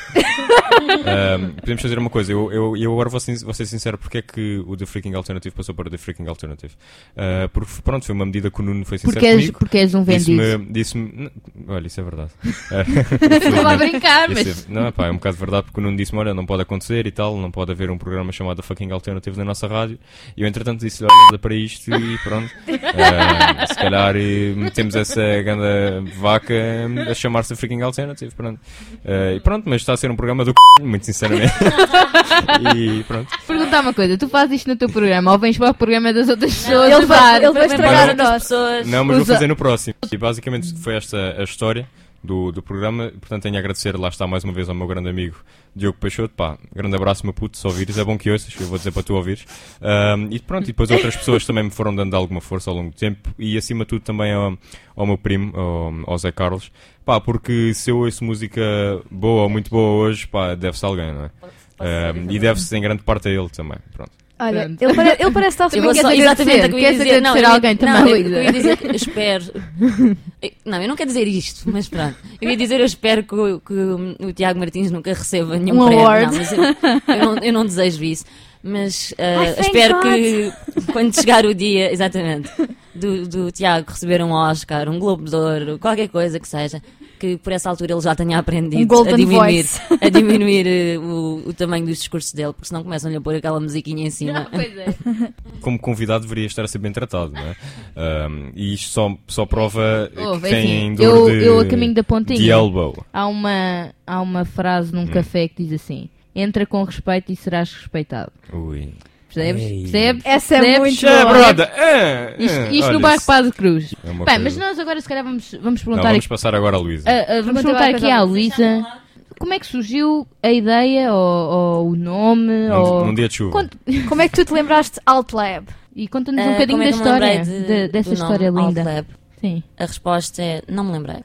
Um, podemos fazer uma coisa. Eu, eu, eu agora vou ser, vou ser sincero, porque é que o The Freaking Alternative passou para o The Freaking Alternative? Uh, porque, pronto, foi uma medida que o Nuno foi sincero Porque és, comigo. porque és um vendido. Disse-me, disse-me, n- olha, isso é verdade. Estava a brincar, Isso mas- é- não, pá, é um bocado verdade, porque o Nuno disse-me, olha, não pode acontecer e tal, não pode haver um programa chamado The Fucking Alternative na nossa rádio. E eu, entretanto, disse-lhe, olha, dá para isto e pronto. Ah, se calhar e metemos essa grande vaca a chamar-se The Freaking Alternative, pronto. Ah, e pronto, mas está a ser um programa do c... muito sinceramente. E pronto. Perguntar uma coisa, tu fazes isto no teu programa ou vens para o programa das outras pessoas? ele vai- usar? ele vai estragar Não, o nosso. pessoas. Não, mas vou Usa- fazer no próximo. E basicamente foi esta a história do, do programa. Portanto, tenho a agradecer, lá está mais uma vez, ao meu grande amigo Diogo Peixoto. Pá, grande abraço, meu puto, se ouvires. É bom que ouças, eu vou dizer para tu ouvires. Ahm, e pronto, e depois outras pessoas também me foram dando alguma força ao longo do tempo. E acima de tudo também ao, ao meu primo, ao, ao Zé Carlos. Pá, porque se eu ouço música boa ou muito boa hoje, pá, deve-se a alguém, não é? Ahm, e deve-se em grande parte a ele também. Pronto. Olha, Pronto. ele, pare, ele parece estar Eu Também vou queres só, agradecer? exatamente o que eu ia Queres dizer. Não, agradecer eu ia- alguém também, não, eu, Luísa? eu ia dizer, eu espero. Eu- Não, eu não quero dizer isto, mas pronto. Eu ia dizer, eu espero que o, que o Tiago Martins nunca receba nenhum Um prémio. award. Não, mas eu, eu não, eu não desejo isso. Mas ah, Ai, thank espero God. que quando chegar o dia, exatamente, do, do Tiago receber um Oscar, um Globo de Ouro, qualquer coisa que seja, que por essa altura ele já tenha aprendido Um golden a diminuir, voice. a diminuir eh, o, o tamanho dos discursos dele, porque senão começam-lhe a pôr aquela musiquinha em cima. Pois é. Como convidado deveria estar a ser bem tratado, não é? Um, e isto só, só prova Oh, que é tem assim, dor eu, de, eu a caminho da pontinha. de elbow. Há uma, há uma frase num café que diz assim: entra com respeito e serás respeitado. Ui. Percebes? Ei. Percebes? Essa é Percebes? muito É, boa. brother. É, Isto, é, isto olha, no bairro isso Padre Cruz. é uma Bem, coisa. mas nós agora se calhar vamos, vamos Não, perguntar vamos aqui, passar agora à Luísa. ah, ah, vamos Vamos perguntar acabar aqui com à a Luísa como é que surgiu a ideia ou, ou o nome Num, ou... num dia de chuva. Conta- Como é que tu te lembraste de Altlab? E conta-nos Ah, um bocadinho como é da que eu me lembrei história, de- de- dessa do nome história linda. Altlab? Sim. A resposta é: não me lembrei.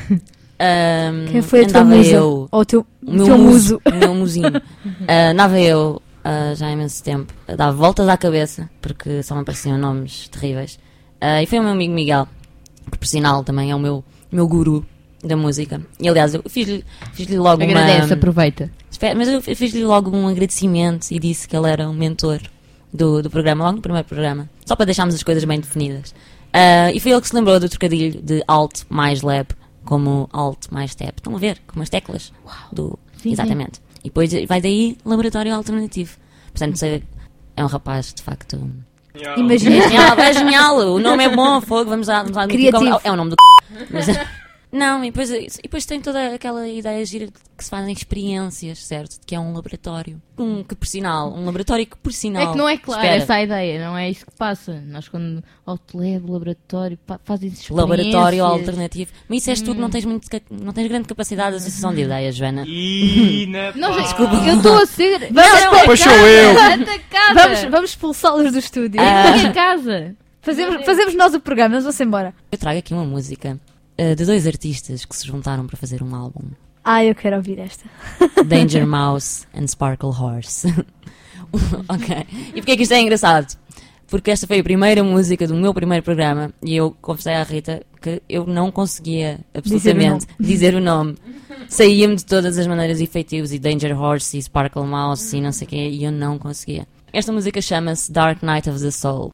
Ahm, Quem foi a tua andava musa? eu, Ou o teu, o meu teu muso, muso? o meu musinho. Ah, andava eu ah, já há imenso tempo a dar voltas à cabeça, porque só me apareciam nomes terríveis. Ah, e foi o meu amigo Miguel, que por sinal também é o meu, meu guru da música. E aliás, eu fiz-lhe fiz-lhe logo Agradece, uma. aproveita. Espera, mas eu fiz-lhe logo um agradecimento e disse que ele era um mentor do, do programa, logo no primeiro programa, só para deixarmos as coisas bem definidas. Ah, e foi ele que se lembrou do trocadilho de Alt mais Lab, como Alt mais Tab. Estão a ver? Com as teclas. Do... Sim, Exatamente. E depois vai daí Laboratório Alternativo. Portanto, é é um rapaz, de facto... Imagina. É genial, é genial. O nome é bom, fogo, vamos lá, vamos lá admitir que Criativo. é o nome do c... Mas, não, e depois, e depois tem toda aquela ideia gira de que se fazem experiências, certo? Que é um laboratório. Um, que por sinal, um laboratório que por sinal... É que não é claro espera, essa a ideia, não é isso que passa. Nós quando Altlab, laboratório, pa- fazem experiências. Laboratório alternativo. Mas isso és tu que não Hum. tens, muito, ca- não tens grande capacidade de associação de ideias, Joana. E na Não, pá. desculpa, eu estou a ser. Vamos atacada, Pois sou eu. Atacada. Vamos, vamos expulsá-los do estúdio. Ah. Em minha casa. Fazemos, fazemos nós o programa, eles vão-se embora. Eu trago aqui uma música uh, de dois artistas que se juntaram para fazer um álbum. Ah, eu quero ouvir esta. Danger Mouse and Sparkle Horse. Ok. E porquê que isto é engraçado? Porque esta foi a primeira música do meu primeiro programa e eu confessei à Rita que eu não conseguia absolutamente dizer o nome. Saía-me de todas as maneiras efetivas e Danger Horse e Sparkle Mouse e não sei o quê e eu não conseguia. Esta música chama-se Dark Night of the Soul.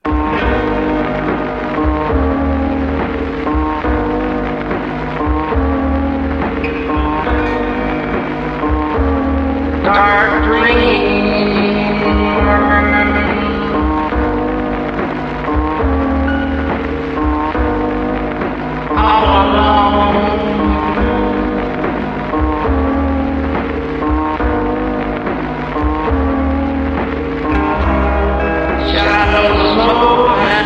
Dark dream all alone. Shadows moving,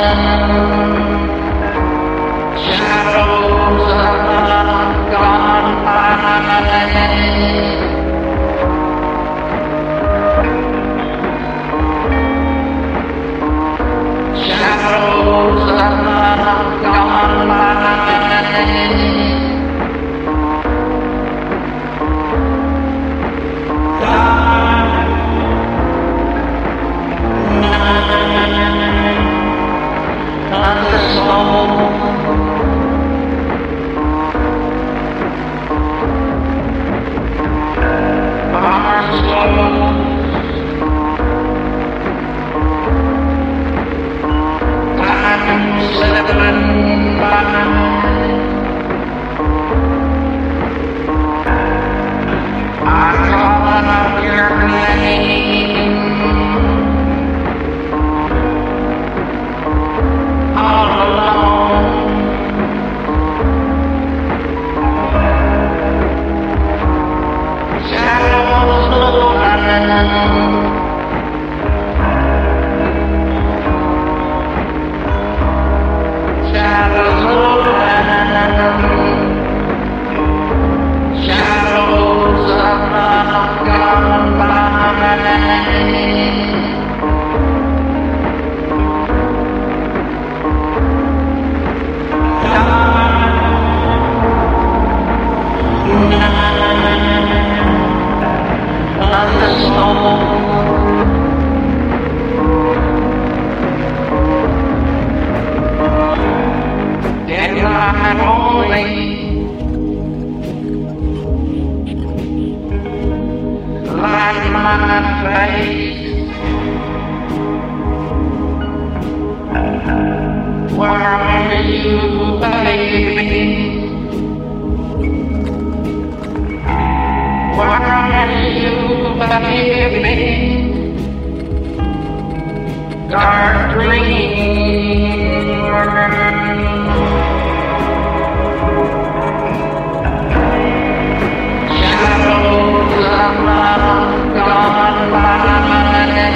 shadows are gone by. Shadows are gone by. Dark night of the soul. Our souls. Time slipping by. I call out your name. All alone. Shadows moving. Shadows moving. Shadows are gone by. Of the soul. Then I'm only like my face, where are you, baby? nobody hear me. Dark shadows of love gone by.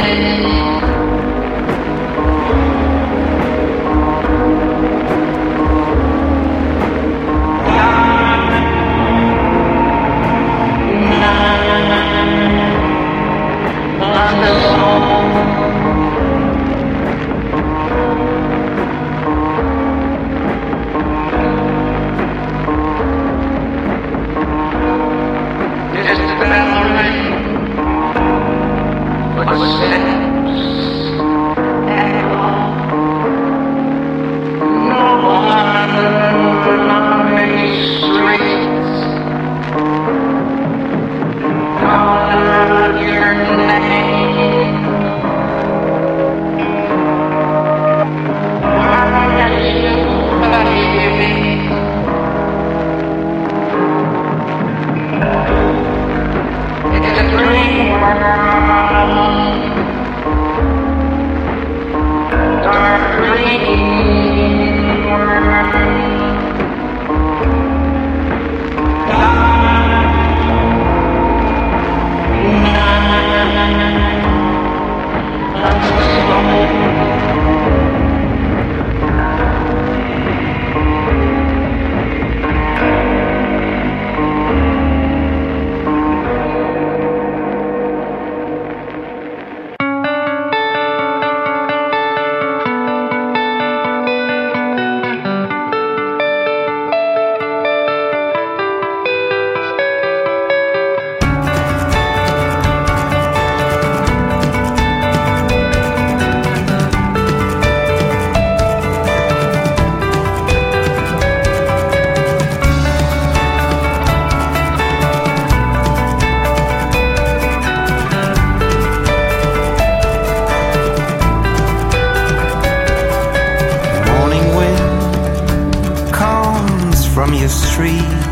From your street,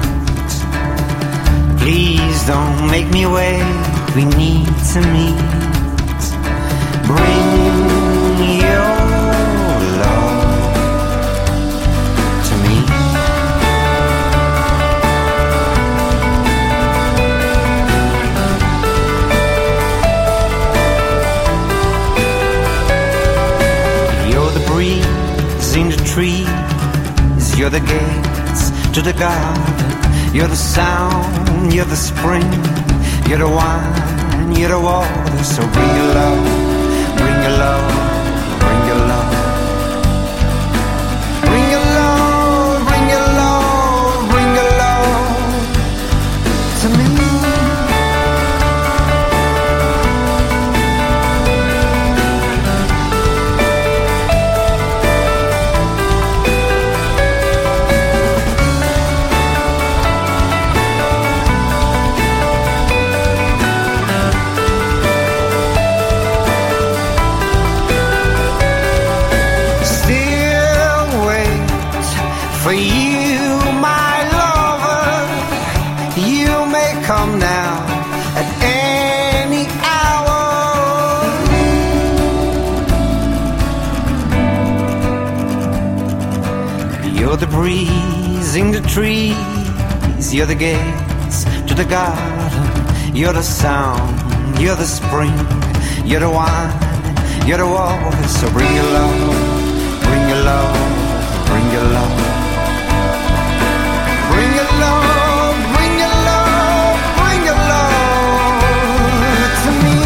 please don't make me wait. We need to meet. Bring your love to me. You're the breeze in the trees. You're the gate to the garden, you're the sound, you're the spring, you're the wine, you're the water. So bring your love, bring your love, bring your love. Bring your love, bring your love, bring your love to me. For you, my lover, you may come now at any hour. You're the breeze in the trees, you're the gates to the garden, you're the sound, you're the spring, you're the wine, you're the water. So bring your love, bring your love, bring your love. Bring your love, bring your love, bring your love to me.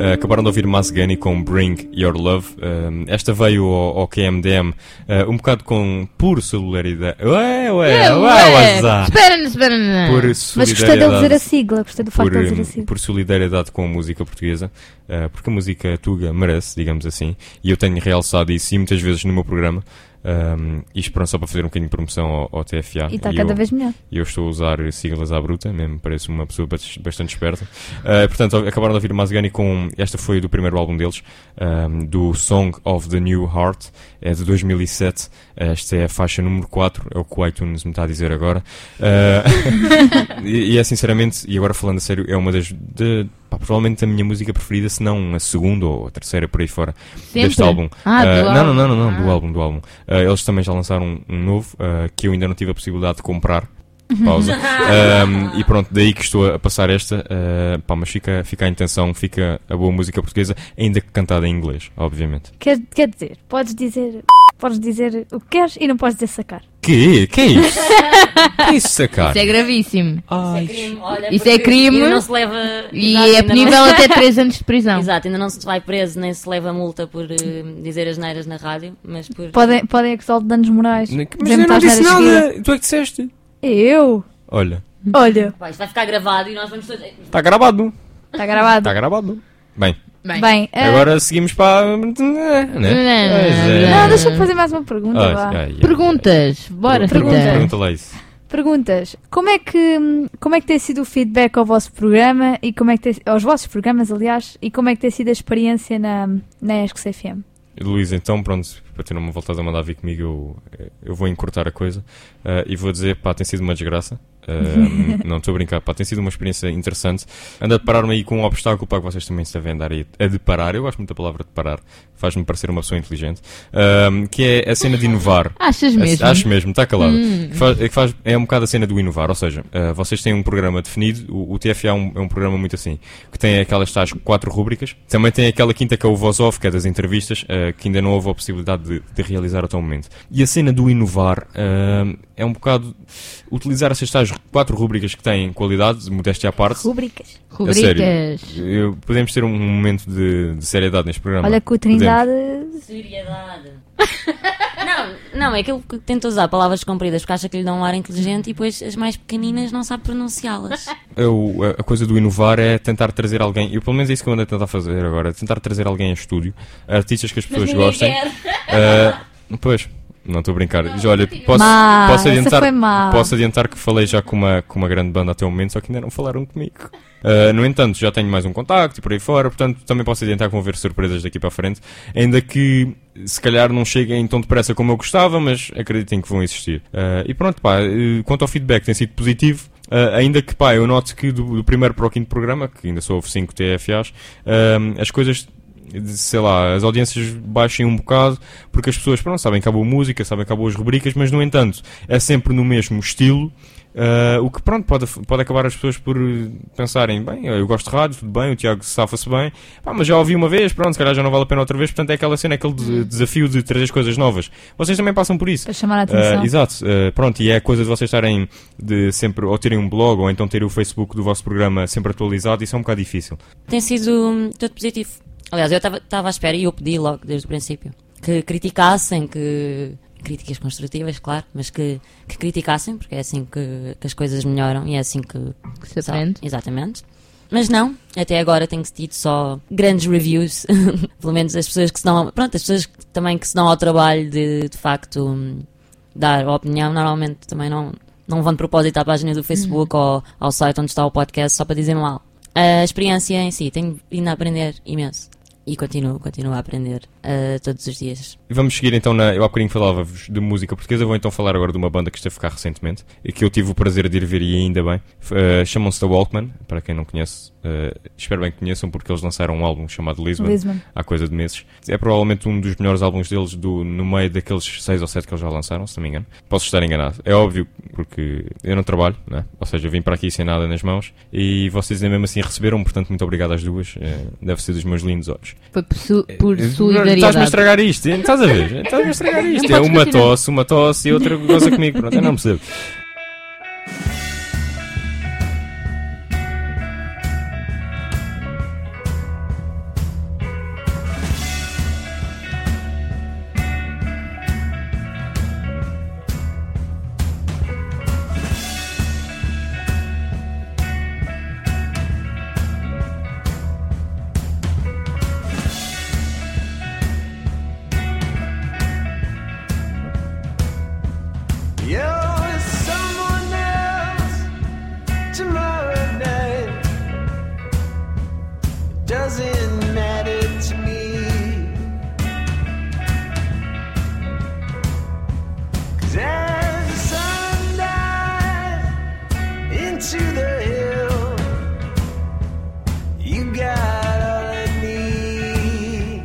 Uh, acabaram de ouvir Masgani com Bring Your Love. Uh, esta veio ao, ao Q M D M uh, um bocado com puro solidariedade. Ué, ué, ué, ué. Espera-me, espera-me. Por Mas gostei de ele dizer a sigla, gostei do facto por, de ele dizer a sigla. por solidariedade com a música portuguesa, uh, porque a música tuga merece, digamos assim, e eu tenho realçado isso e muitas vezes no meu programa. Um, isto pronto, só para fazer um bocadinho de promoção ao, ao T F A. E está cada eu, vez melhor. E eu estou a usar siglas à bruta, mesmo pareço uma pessoa bastante esperta. Uh, portanto, acabaram de ouvir Masgani com. Esta foi do primeiro álbum deles, um, do Song of the New Heart, é de dois mil e sete. Esta é a faixa número quatro, é o que o iTunes me está a dizer agora. Uh, e, e é sinceramente, e agora falando a sério, é uma das. De, pá, provavelmente a minha música preferida, se não a segunda ou a terceira por aí fora. Sempre? Deste álbum. Ah, uh, do não, álbum. não, não, não, não, do Ah. álbum, do álbum. Uh, eles também já lançaram um, um novo, uh, que eu ainda não tive a possibilidade de comprar. Pausa. Um, e pronto, daí que estou a passar esta. Uh, pá, mas fica, fica a intenção, fica a boa música portuguesa, ainda que cantada em inglês, obviamente. Quer, quer dizer, podes dizer, podes dizer o que queres e não podes dizer sacar. Que? Que é isso? Que é isso, sacar? Isso é gravíssimo. Ai. Isso é crime, olha, Isso é porque crime ainda não se leva. e Exato, é ainda punível não- até três anos de prisão. Exato, ainda não se vai preso nem se leva multa por eh, dizer as neiras na rádio, mas por. Podem, podem acusá-lo de danos morais. Mas Dizer eu não metade disse neiras nada, seguidas. tu é que disseste. Eu? Olha, Olha, Pá, isto vai ficar gravado e nós vamos todos. está gravado. está gravado. Está gravado. Bem, Bem, Bem, eh, agora seguimos para. Né? Pois é. não, deixa-me fazer mais uma pergunta. Ai, vá. ai, ai. perguntas. Bora, Pergunta, Rita. pergunta lá isso. Perguntas. Como é que como é que tem sido o feedback ao vosso programa e como é que tem, aos vossos programas, aliás, e como é que tem sido a experiência na na E S C F M? Luís, então, pronto, para ter uma voltada a mandar vir comigo, eu, eu vou encurtar a coisa uh, e vou dizer, pá, tem sido uma desgraça. Uh, não estou a brincar, pá, tem sido uma experiência interessante. Ando a deparar-me aí com um obstáculo, pá, que vocês também se devem andar aí a deparar. Eu gosto muito da palavra deparar, faz-me parecer uma pessoa inteligente. Uh, que é a cena de inovar. Achas mesmo? A, acho mesmo, está calado. Hum. Que faz, é, que faz, é um bocado a cena do inovar, ou seja, uh, vocês têm um programa definido, o, o T F A é um, é um programa muito assim, que tem aquelas tais quatro rúbricas, também tem aquela quinta que é o voz off, que é das entrevistas, uh, que ainda não houve a possibilidade de, de realizar até o momento. E a cena do inovar uh, é um bocado utilizar essas tais quatro rúbricas que têm qualidade, modéstia à parte. Rubricas. A sério, Rubricas. eu- podemos ter um momento de, de seriedade neste programa. Olha que o Trindade. Seriedade. Não, não, é aquele que tenta usar palavras compridas porque acha que lhe dão um ar inteligente e depois as mais pequeninas não sabe pronunciá-las. Eu, a, a coisa do inovar é tentar trazer alguém, eu pelo menos é isso que eu ando a tentar fazer agora, tentar trazer alguém a estúdio, artistas que as pessoas ninguém gostem. quer. Uh, pois, não estou a brincar. Já, olha, posso, Má, posso, essa adiantar, foi má. posso adiantar que falei já com uma, com uma grande banda até o momento, só que ainda não falaram comigo. Uh, no entanto, já tenho mais um contacto e por aí fora, portanto também posso adiantar que vão haver surpresas daqui para a frente, ainda que se calhar não cheguem tão depressa como eu gostava, mas acreditem que vão existir. Uh, e pronto, pá, uh, quanto ao feedback tem sido positivo, uh, ainda que pá, eu noto que do, do primeiro para o quinto programa, que ainda só houve cinco T F As, uh, as coisas, sei lá, as audiências baixem um bocado, porque as pessoas, pronto, sabem que há boa música, sabem que há boas rubricas, mas no entanto é sempre no mesmo estilo. Uh, o que pronto pode, pode acabar as pessoas por pensarem, bem, eu gosto de rádio, tudo bem, o Tiago safa-se bem, pá, mas já ouvi uma vez, pronto, se calhar já não vale a pena outra vez, portanto é aquela cena, aquele de- desafio de trazer coisas novas. Vocês também passam por isso. Para chamar a atenção. Uh, exato, uh, pronto, e é a coisa de vocês estarem de sempre, ou terem um blog, ou então terem o Facebook do vosso programa sempre atualizado, isso é um bocado difícil. Tem sido hum, todo positivo. Aliás, eu estava à espera e eu pedi logo desde o princípio que criticassem, que. Críticas construtivas, claro, mas que, que criticassem, porque é assim que, que as coisas melhoram e é assim que, Que se aprende. Exatamente. Mas não, até agora tenho tido só grandes reviews. Pelo menos as pessoas que se dão. Pronto, as pessoas que, também que se dão ao trabalho de de facto hum, dar a opinião, normalmente também não, não vão de propósito à página do Facebook ou ao site onde está o podcast só para dizer mal. A experiência em si, tenho vindo a aprender imenso. E continuo, continuo a aprender uh, todos os dias. E vamos seguir então na. Eu há bocadinho falava-vos de música portuguesa, vou então falar agora de uma banda que esteve cá recentemente e que eu tive o prazer de ir ver e ainda bem. Uh, Chamam-se The Walkman, para quem não conhece, uh, espero bem que conheçam, porque eles lançaram um álbum chamado Lisbon, Lisbon. há coisa de meses. É provavelmente um dos melhores álbuns deles do, no meio daqueles seis ou sete que eles já lançaram, se não me engano. Posso estar enganado. É óbvio, porque eu não trabalho, né? Ou seja, eu vim para aqui sem nada nas mãos e vocês mesmo assim receberam, portanto, muito obrigado às duas. Uh, deve ser dos meus lindos olhos. Foi por, su por solidariedade. Estás-me a estragar isto, estás a ver? Estás-me a estragar isto. Não É podes uma continuar. tosse, uma tosse e outra goza comigo. Pronto, eu não percebo. You're someone else tomorrow night. Doesn't matter to me. 'Cause as the sun dives into the hill, you got all I need.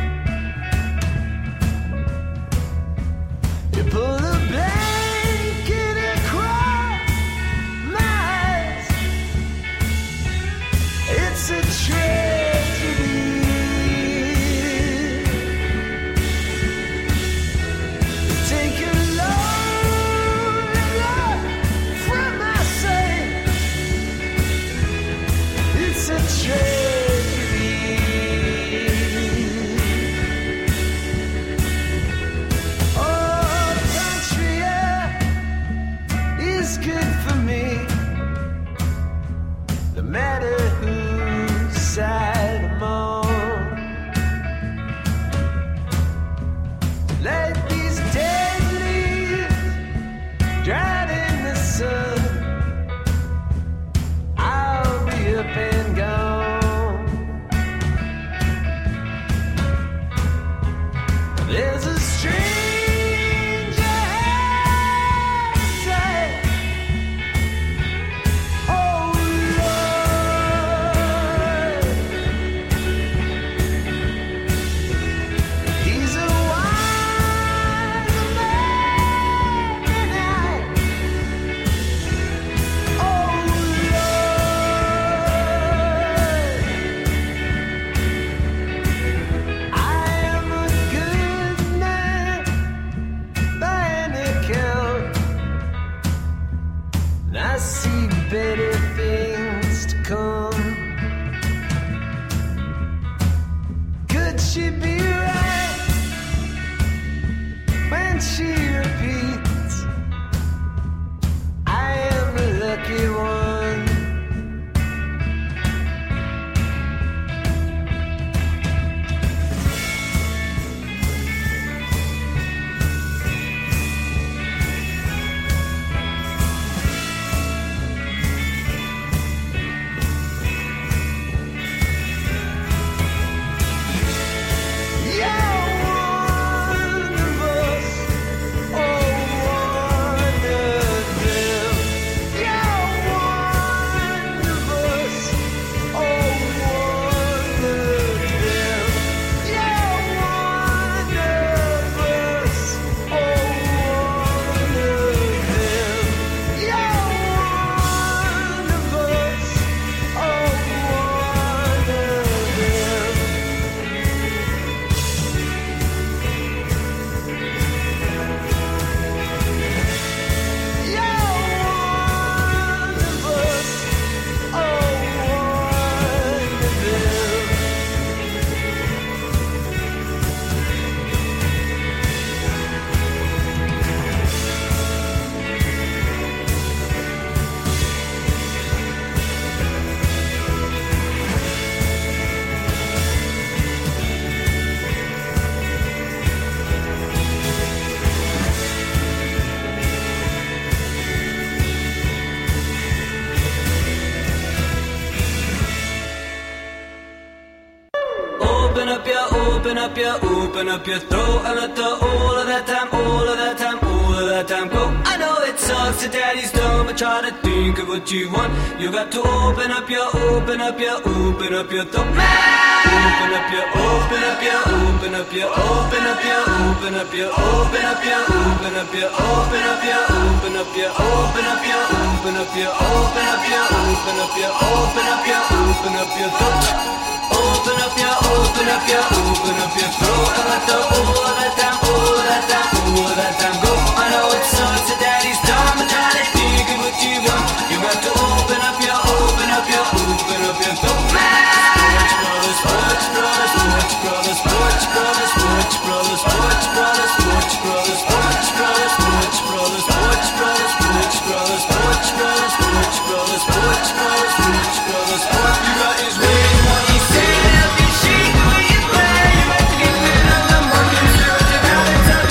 You pull the blanket across my eyes. It's a tragedy. Take a load of love from my sight. It's a tragedy. Oh, country air is good for me, no matter whose side I'm on. Like these dead leaves dried in the sun, I'll be up and gone. There's a stranger outside. Oh Lord, he's a wiser man than I. Oh Lord, I am a good man by any count, and I see better things to come. Could she be right when she repeats, I am a lucky one? Open up your, open up your, open up your throat and let the all of that time, all of that time, all of that time go. I know it sucks that daddy's done, but try to think of what you want. You got to open up your, open up your, open up your throat. Open up your, open up your, open up your, open up your, open up your, open up your, open up your, open up your, open up your, open up your, open up your, open up your, open up your, open up your, open up your throat. Open up your, open up your, open up your throat and let the all of that time, all of that time, all of that time go. I know it sucks that daddy's done, but try to think of what you want. You got to open up your, open up your, open up your throat. Sports brothers, sports brothers, sports brothers, sports brothers, sports brothers, sports brothers, sports brothers, sports brothers, sports brothers, sports brothers, sports brothers, sports brothers, sports brothers, sports brothers, sports. You got his way. Sit up your sheet when you play. You have to get rid of the more conservative habits.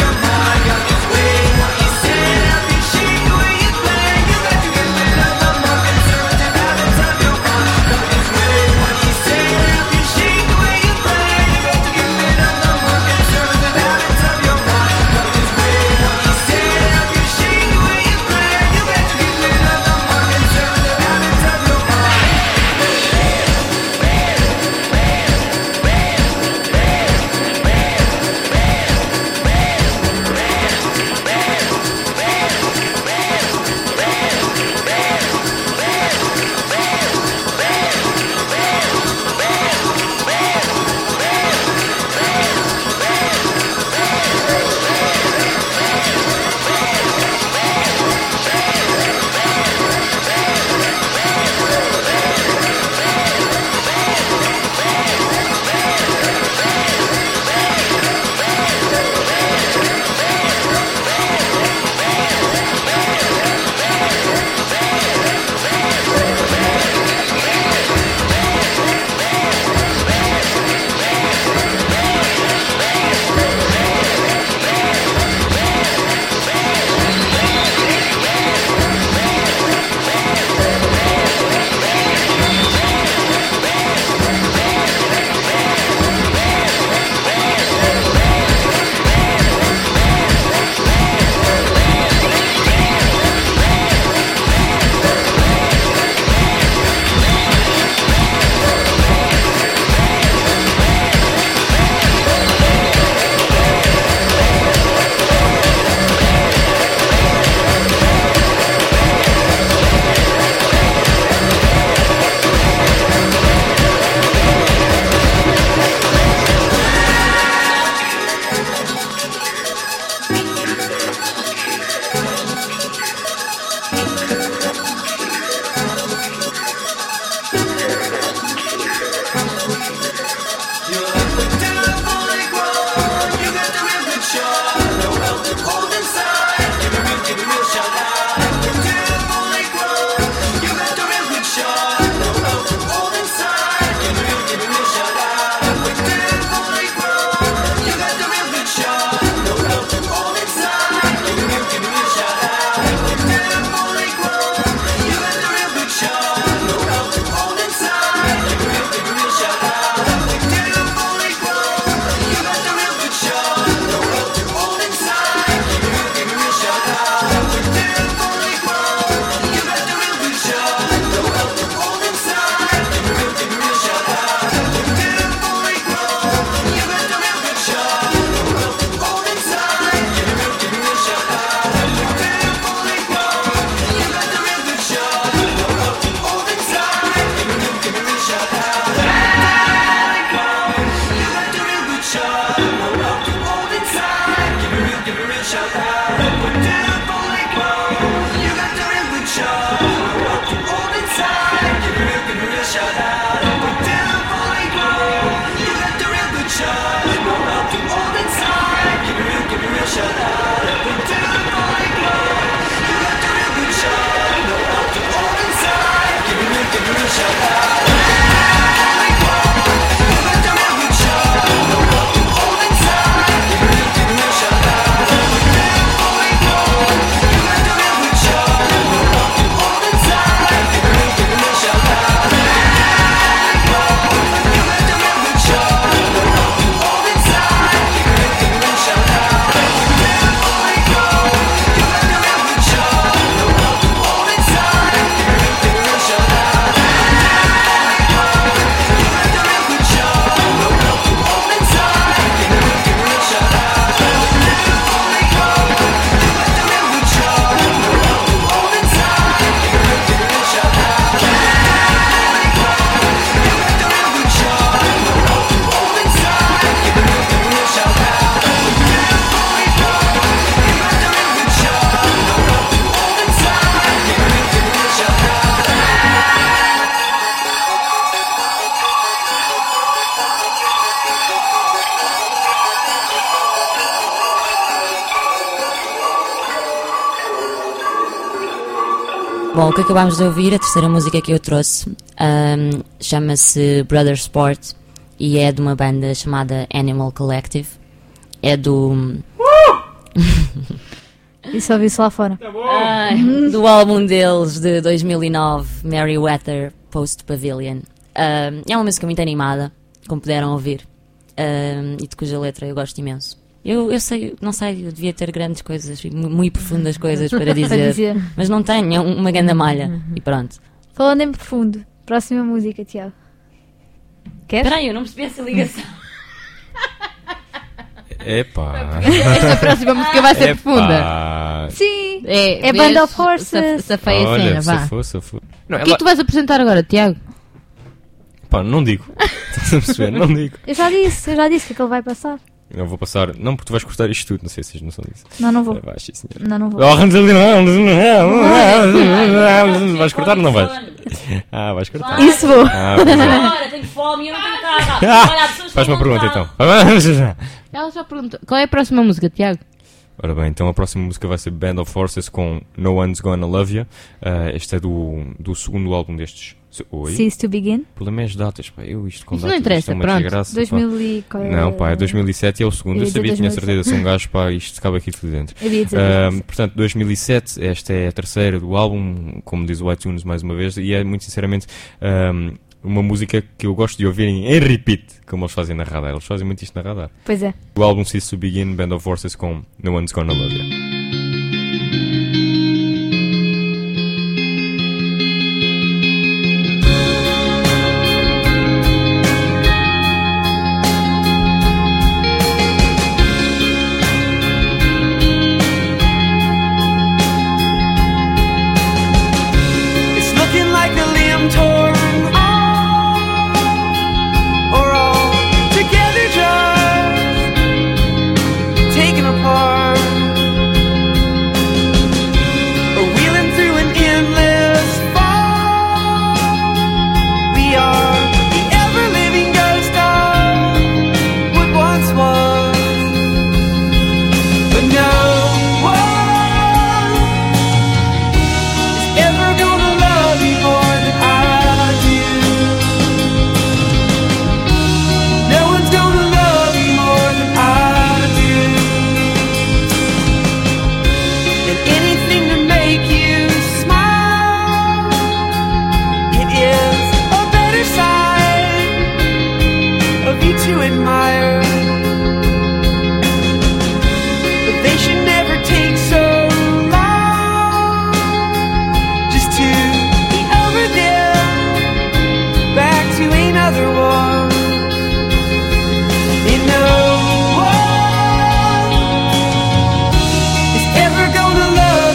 shout out. Put down for the ground. You got the real good shot. Rock the old inside. Give a real, give a real shout out. Put down for the ground. You got the real good shot. Rock the old inside. Give a real, give a real shout out. Put down for the ground. You got the real good shot. Rock the old inside. Give a real, give a real shout out. Bom, o que acabámos de ouvir, a terceira música que eu trouxe, um, chama-se Brother Sport e é de uma banda chamada Animal Collective. É do... Isso ouvi-se lá fora. Ai, do álbum deles de dois mil e nove, Merryweather Post Pavilion. Um, é uma música muito animada, como puderam ouvir, um, e de cuja letra eu gosto imenso. Eu, eu sei, não sei, eu devia ter grandes coisas, mu- muito profundas coisas para dizer, Para dizer. mas não tenho, é um- uma grande malha, e pronto. Falando em profundo, próxima música, Tiago. Queres? Espera aí, eu não percebi essa ligação. Epá. Esta próxima música vai ser Epá. profunda. Sim, É, é vês, Band of Horses. saf- Safei a Olha, cena, vá. safou, safou. Não, O que é ela- que tu vais apresentar agora, Tiago? Pá, não digo. Estás a perceber? Não digo. Eu já disse, eu já disse que aquilo vai passar. Eu vou passar. Não, porque tu vais cortar isto tudo. Não sei se vocês não são disso. Não, não vou. É, vais, sim, senhora. Não, não vou. Oh, vais cortar ou não vais? Ah, vais cortar. Isso vou. Ah, pois é. Agora, tenho fome e eu não tenho casa. Ah, Olha, as pessoas faz uma estão pergunta vontade. então. Ela já perguntou. Qual é a próxima música, Tiago? Ora bem, então a próxima música vai ser Band of Horses com No One's Gonna Love You. Uh, este é do, do segundo álbum destes. Se- Oi? Cease to Begin. O problema é as datas, pá. Eu isto com Isso não datas, interessa, isto é uma pronto. desgraça, dois pá. mil e... qual é? Não, pá, é dois mil e sete e é o segundo. Eu Eu ia dizer sabia, tinha dois mil e certeza, sete. sou um gajo, pá, isto cabe aqui tudo dentro. Eu ia dizer Ah, dois mil e sete. portanto, dois mil e sete, esta é a terceira do álbum, como diz o iTunes mais uma vez, e é muito sinceramente ahm, uma música que eu gosto de ouvir em, em repeat, como eles fazem na radar. Eles fazem muito isto na radar. Pois é. O álbum Cease to Begin, Band of Horses com No One's Gonna Love You. It's looking like a limb torn off, or all together just taken apart, or wheeling through an endless fall. We are the ever-living ghost of what once was, but no one ever gonna love you more than I do. No one's gonna love you more than I do. And anything to make you smile, it is a better side of you to admire. But they should never take so long just to be over there, back to another one. And no one is ever gonna love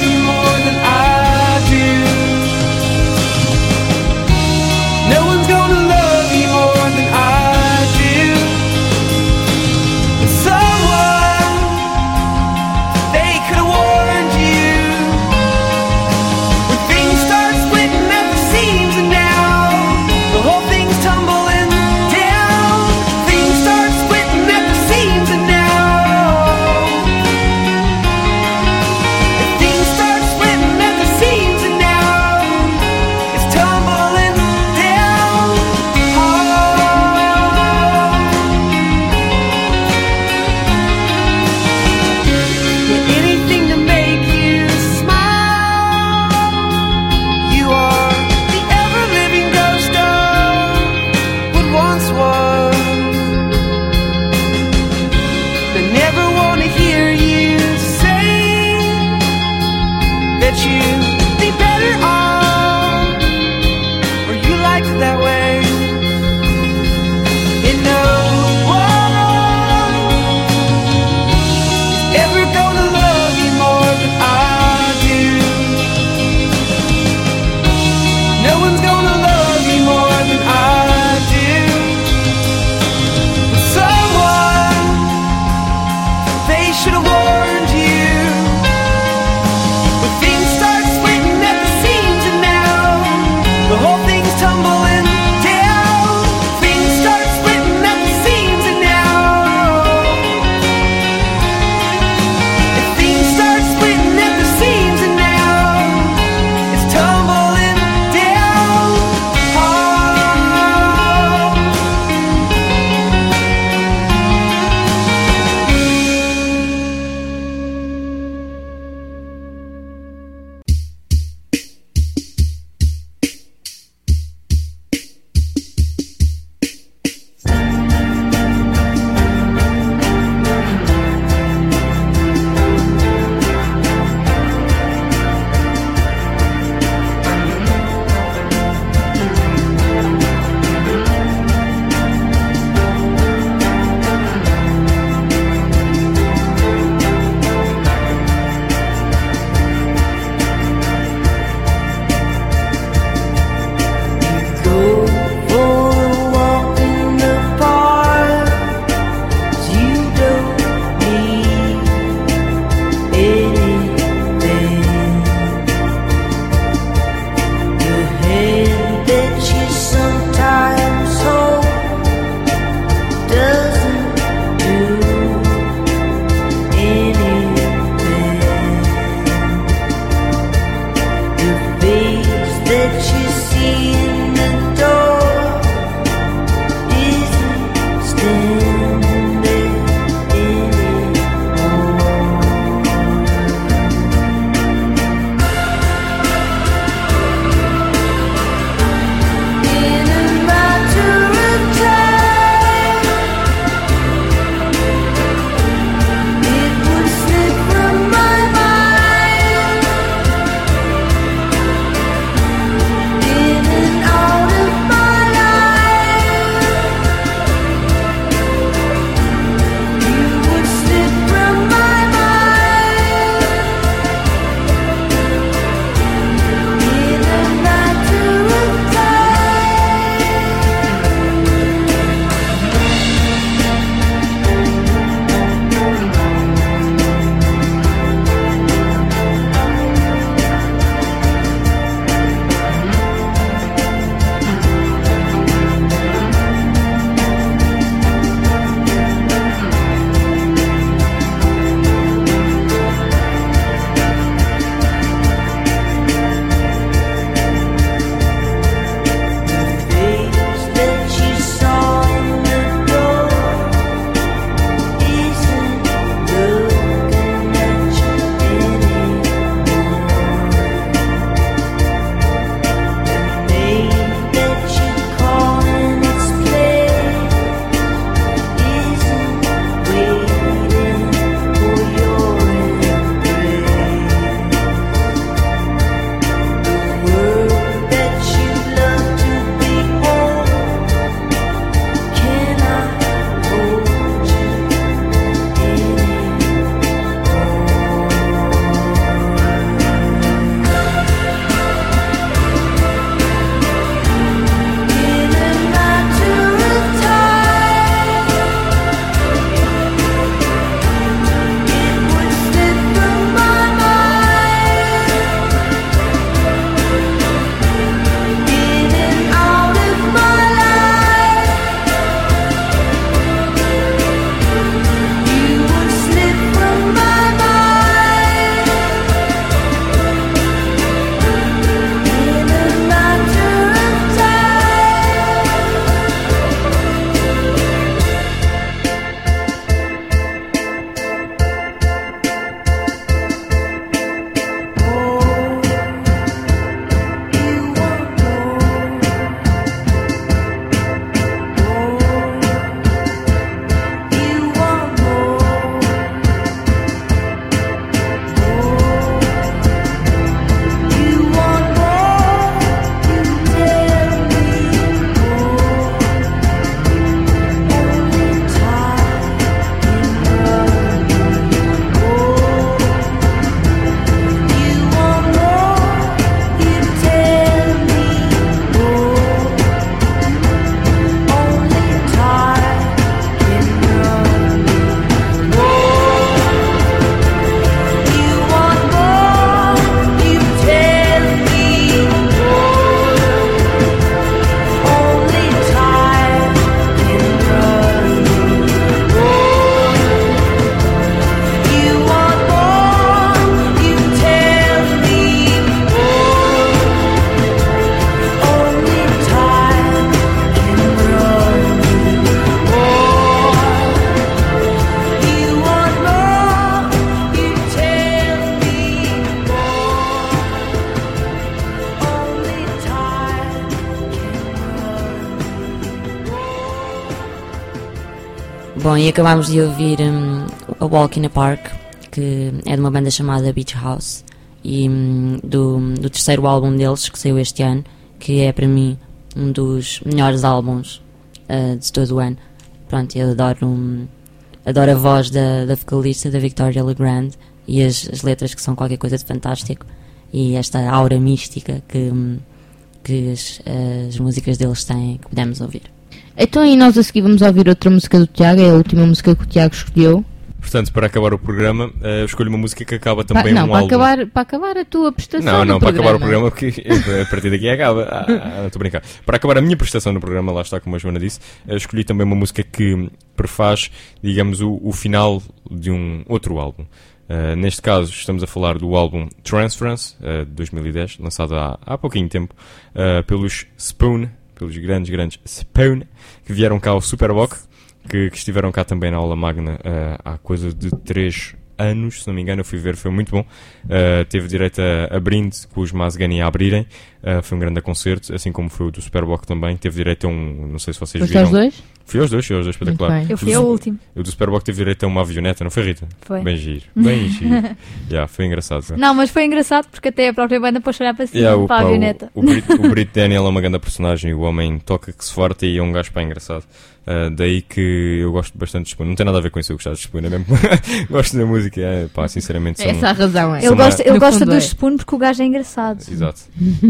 Bom, e acabámos de ouvir um, A Walk in the Park, que é de uma banda chamada Beach House, e um, do, do terceiro álbum deles, que saiu este ano, que é para mim um dos melhores álbuns uh, de todo o ano. Pronto, eu adoro, um, adoro a voz da, da vocalista, da Victoria Legrand, e as, as letras, que são qualquer coisa de fantástico, e esta aura mística que, um, que as, as músicas deles têm, que podemos ouvir. Então, e nós a seguir vamos ouvir outra música do Tiago, é a última música que o Tiago escolheu. Portanto, para acabar o programa, uh, eu escolho uma música que acaba Pa- também não, um para álbum. acabar, para acabar a tua prestação Não, no não, para programa. acabar o programa, porque a partir daqui acaba. Ah, ah, não estou a brincar. Para acabar a minha prestação no programa, lá está, como a Joana disse, eu escolhi também uma música que prefaz, digamos, o, o final de um outro álbum. Uh, neste caso, estamos a falar do álbum Transference, uh, de dois mil e dez, lançado há, há pouquinho tempo, uh, pelos Spoon, pelos grandes, grandes Spoon, que vieram cá ao Superboc, que, que estiveram cá também na aula magna uh, há coisa de três anos, se não me engano. Eu fui ver, foi muito bom. Uh, teve direito a, a brinde com os Mazgani a abrirem. Uh, foi um grande concerto, assim como foi o do Superboc também. Teve direito a um, não sei se vocês Foste viram. aos dois? Fui aos dois, fui aos dois, espetacular. Muito bem. Eu fui O ao do- último. O do Superboc teve direito a uma avioneta, não foi, Rita? Foi. Bem giro, bem giro. Yeah, foi engraçado. Não, mas foi engraçado porque até a própria banda pôs olhar para cima, Yeah, o, para a pá, avioneta. o, o, Brit, o Brit Daniel é uma grande personagem, o homem toca que se farta e é um gajo pá engraçado. Uh, daí que eu gosto bastante de Spoon. Não tem nada a ver com isso, eu gostar de Spoon, é mesmo. Gosto da música, é, pá, sinceramente. são- Essa a razão é. são Ele uma- gosta, ele No gosta fundo dos é. Spoon porque o gajo é engraçado. Exato.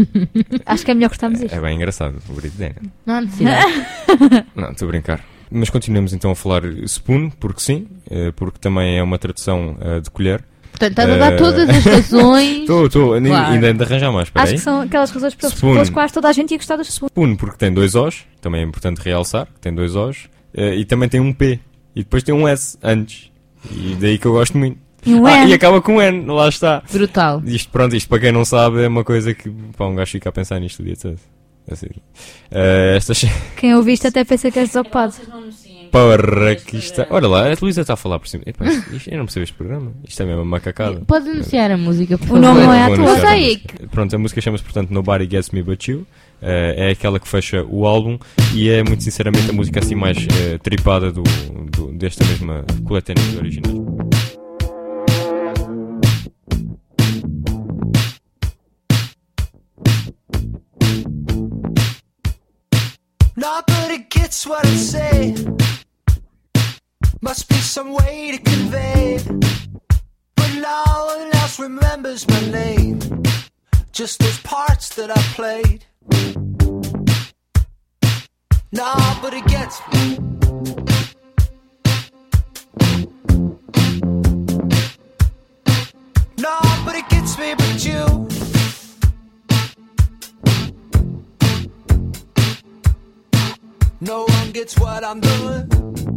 Acho que é melhor cortarmos isto. É bem engraçado, o Brit Daniel. Não há necessidade. Não, estou a brincar. Mas continuamos então a falar Spoon, porque sim, eh, porque também é uma tradução eh, de colher. Portanto, estás a dar todas as razões. Estou, estou, Claro. ainda de arranjar mais, espera Acho aí. que são aquelas razões pelas, Spoon. pelas quais toda a gente ia gostar dos Spoon. Spoon, porque tem dois Os, também é importante realçar, que tem dois Os, eh, e também tem um P, e depois tem um S antes, e daí que eu gosto muito. E um ah, N. e acaba com um N, lá está. Brutal. Isto, pronto, isto para quem não sabe é uma coisa que, pá, um gajo fica a pensar nisto o dia todo. Assim. Eh, estas... Quem ouviste até pensa que és desocupado. Porra, que isto... Olha lá, a Luísa está a falar por cima. Epá, isto, isto, eu não percebo este programa. Isto é mesmo uma macacada. Podes anunciar a música, por O favor. nome não é à Vou tua. anunciar Mas a aí, música. Pronto, a música chama-se, portanto, Nobody Gets Me But You. Eh, é aquela que fecha o álbum e é, muito sinceramente, a música assim mais eh, tripada do, do, desta mesma coletânea de originais. Nobody gets what I say. Must be some way to convey. But no one else remembers my name. Just those parts that I played. Nobody gets me. Nobody gets me but you. No one gets what I'm doing.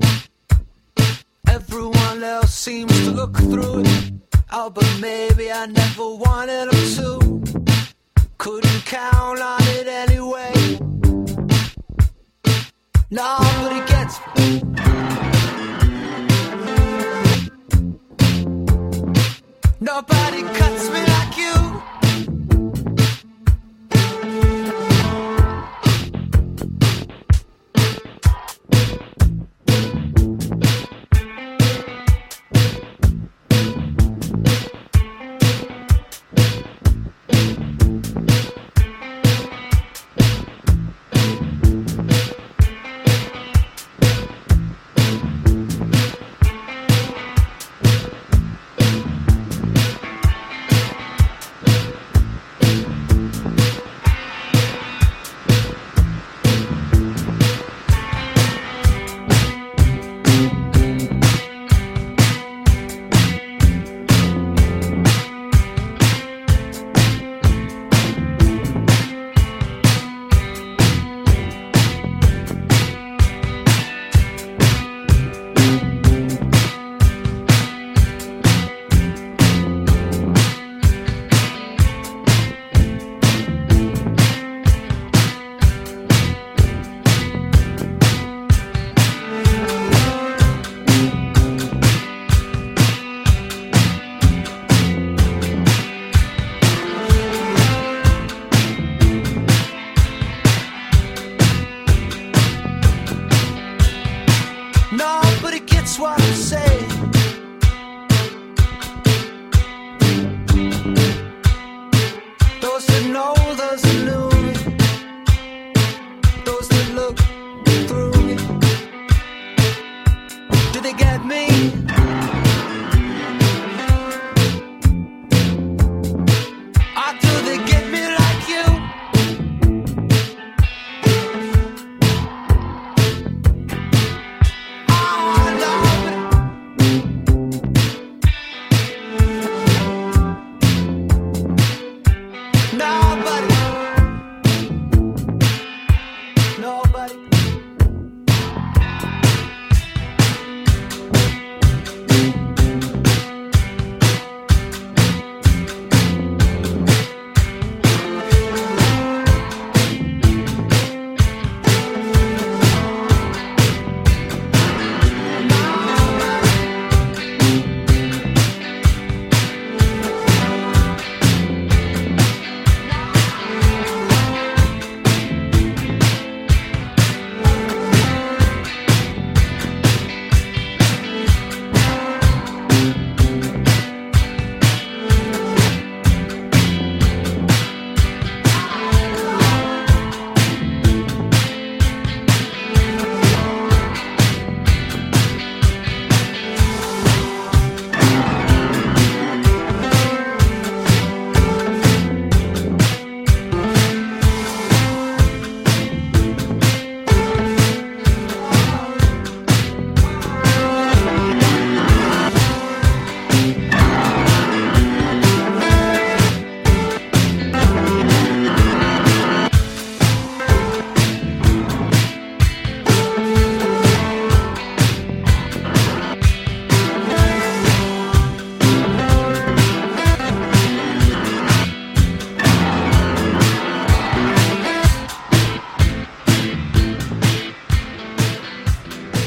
Everyone else seems to look through it. Oh, but maybe I never wanted them to. Couldn't count on it anyway. Nobody gets me. Nobody cuts me like you.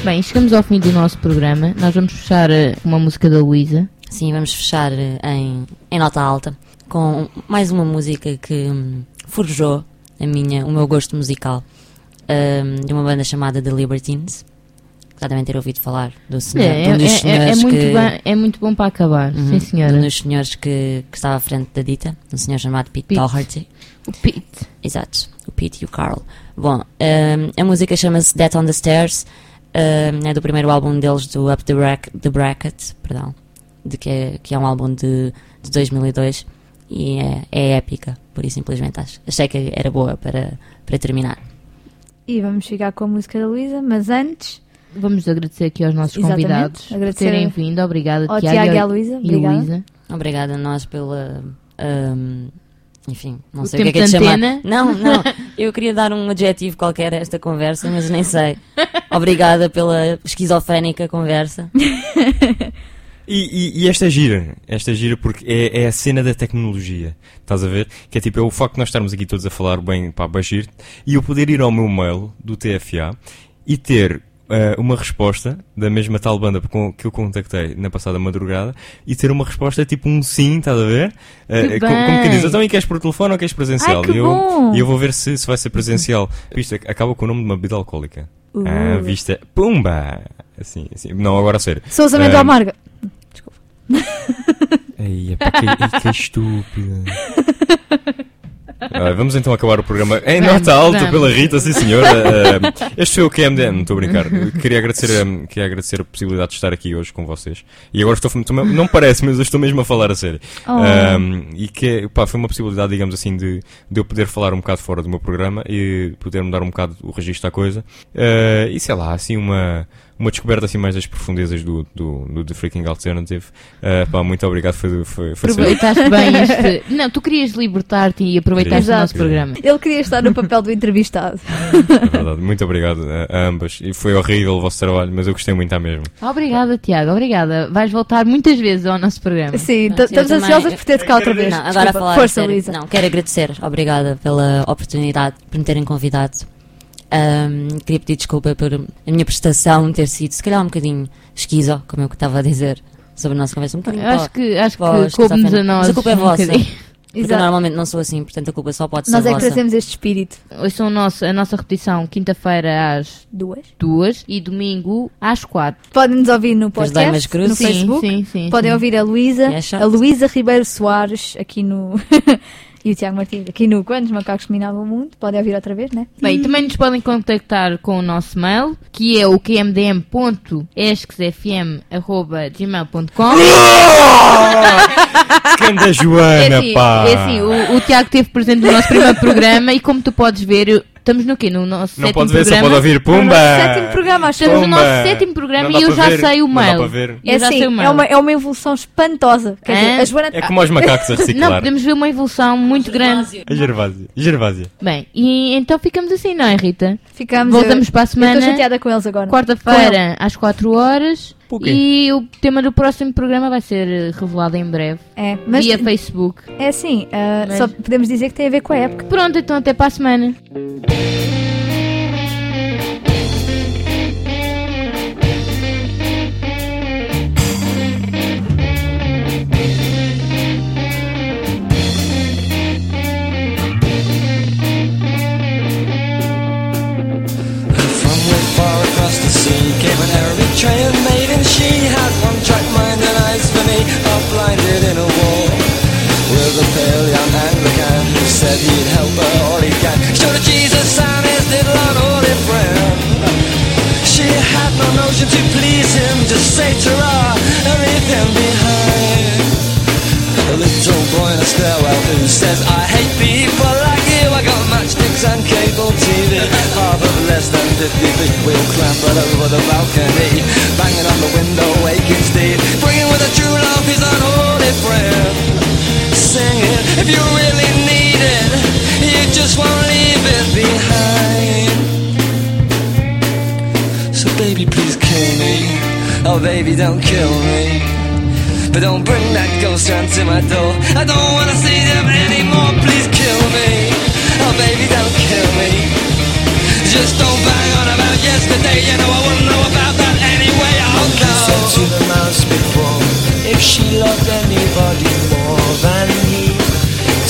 Bem, chegamos ao fim do nosso programa. Nós vamos fechar uh, uma música da Luísa. Sim, vamos fechar uh, em, em nota alta com mais uma música que um, forjou a minha, o meu gosto musical, um, de uma banda chamada The Libertines. Já devem ter ouvido falar do senhor, É, de um dos é, é, senhores é, muito que... bom, é muito bom para acabar, Uhum. sim senhora. Um dos senhores que, que estava à frente da dita, um senhor chamado Pete, Pete. Doherty. O Pete. Exato, o Pete e o Carl. Bom, um, a música chama-se Death on the Stairs, um, é do primeiro álbum deles, do Up the, Brack, the Bracket, perdão, de que, é, que é um álbum de, de dois mil e dois e é, é épica, por isso simplesmente acho. Achei que era boa para, para terminar. E vamos ficar com a música da Luísa, mas antes... Vamos agradecer aqui aos nossos Exatamente. convidados por Agradecer terem vindo. Obrigada, ao Tiago, Tiago e à Luísa. e Obrigada. Luísa. Obrigada a nós pela... um, enfim, não O sei o que é que tempo é de de chamar. antena? Não, não, eu queria dar um adjetivo qualquer a esta conversa, mas nem sei. Obrigada pela esquizofrénica conversa. E, e, e esta gira, esta gira porque é, é a cena da tecnologia, estás a ver? Que é tipo, é o facto de nós estarmos aqui todos a falar bem para Bashir e eu poder ir ao meu mail do T F A e ter uh, uma resposta da mesma tal banda com, que eu contactei na passada madrugada e ter uma resposta tipo um sim, estás a ver? Uh, Que como, como quem bem. diz, então e queres por telefone ou queres presencial? Ai, que e eu, bom. e eu vou ver se, se vai ser presencial. Isto acaba com o nome de uma bebida alcoólica. Uh. Ah, vista, pumba! Assim, assim. Não, agora a sério. Sousa Mendo Ah, Amarga. Ei, epá, que, que estúpida. Ah, vamos então acabar o programa em Vamos, nota alta vamos. pela Rita, sim senhora. Ah, este foi o Q M D M, não estou a brincar. Queria agradecer, ah, queria agradecer a possibilidade de estar aqui hoje com vocês. E agora estou, estou não parece, mas eu estou mesmo a falar a sério. Oh. Ah, e que pá, foi uma possibilidade, digamos assim, de, de eu poder falar um bocado fora do meu programa e poder mudar um bocado o registro da coisa. Ah, e sei lá, assim uma. Uma descoberta assim mais das profundezas do, do, do The Freaking Alternative. Uh, pá, muito obrigado, foi, foi, foi Aproveitaste bem este... Não, tu querias libertar-te e aproveitaste Queria. o nosso Queria. programa. Ele queria estar no papel do entrevistado. É verdade, muito obrigado a, a ambas. E foi horrível o vosso trabalho, mas eu gostei muito à mesma. Obrigada, Tiago, obrigada. Vais voltar muitas vezes ao nosso programa. Sim, Pronto, estamos eu também- ansiosas por ter-te cá outra vez. Não, agora a Desculpa. falar a Força, sério. Luísa. Não, quero agradecer. Obrigada pela oportunidade, por me terem convidado. Um, queria pedir desculpa por a minha prestação ter sido, se calhar, um bocadinho esquizo, como eu estava a dizer sobre a nossa conversa. Um bocadinho Acho pó- que, acho pó que coube-nos esquizofrénica. a nós. Mas a culpa é um vossa. bocadinho. Porque eu Exato. normalmente não sou assim, portanto a culpa só pode ser Nós é que vossa. trazemos este espírito. Hoje são o nosso, a nossa repetição quinta-feira às Duas. duas e domingo às quatro. Podem nos ouvir no As Damas podcast, Cruz. no Sim, Facebook. sim, sim, Podem sim. ouvir a Luísa, E é chato. a Luísa Ribeiro Soares, aqui no... e o Tiago Martins, aqui no Quando os Macacos Dominavam o Mundo. Podem ouvir outra vez, né? Bem, também nos podem contactar com o nosso mail, que é o q m d m ponto esquesfm arroba gmail ponto com. Canda Joana, É assim, pá! é assim o, o Tiago esteve presente no nosso primeiro programa e como tu podes ver, eu- estamos no quê? No nosso Não sétimo pode ver, só programa. pode ouvir. No Pumba! nosso sétimo programa, acho que Estamos no Pumba! nosso sétimo programa Não dá e eu para já ver, sei o não dá mail. para ver. Eu É já assim, sei o mail. é uma, é uma evolução espantosa. Quer dizer, Hã? a Joana... É como aos macacos a Não, reciclar. podemos ver uma evolução muito grande. A Gervásia. Gervásia. Bem, e então ficamos assim, não é, Rita? Ficamos... Voltamos eu- para a semana. Eu estou chateada com eles agora. Com Quarta-feira, às quatro horas. Por quê? E o tema do próximo programa vai ser eh, revelado em breve. É, mas Via Facebook. é assim, ah, Mas- só podemos dizer que tem a ver com a época. Pronto, então até para a semana. From way far across the sea came an Eritrean maiden. She had one track mind and eyes for me, half blinded in a wall. With a pale young Anglican who said he'd help her all he can. Showed her Jesus and his little unholy friend. She had no notion to please him, just say ta-ra and leave him behind. A little boy in a stairwell who says, I hate people like you. I got matchsticks and cable T V. Half of less than fifty feet. We'll clamber over the balcony, banging on the window, waking Steve, bringing with a true love his unholy friend. Singing, if you really need it, you just won't leave it behind. So baby, please kill me. Oh baby, don't kill me. But don't bring that ghost round to my door. I don't wanna see them anymore. Please kill me. Oh baby, don't kill me. Just don't bang on about yesterday. You know I wouldn't know about that.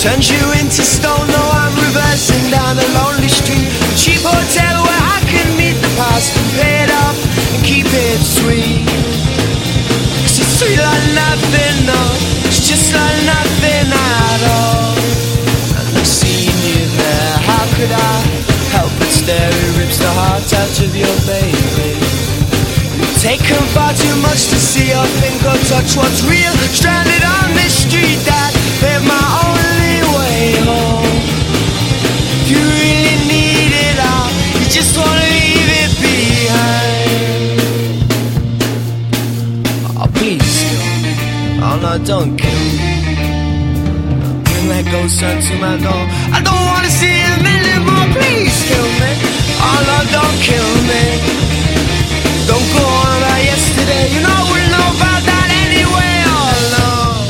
turns you into stone. No, I'm reversing down a lonely street, a cheap hotel where I can meet the past and pay it up and keep it sweet. Cause it's sweet like nothing, no, it's just like nothing at all. And I've seen you there, how could I help but stare? It rips the heart out of your baby. You've taken far too much to see or think or touch what's real. Stranded on this street that paved my only way home. If you really need it all, you just wanna leave it behind. Oh, please don't. Oh no, don't kill me. Bring that ghost son to my door. I don't wanna see him anymore. Please kill me. Oh no, don't kill me. Don't go on about yesterday. You know we know about that anyway. Oh no.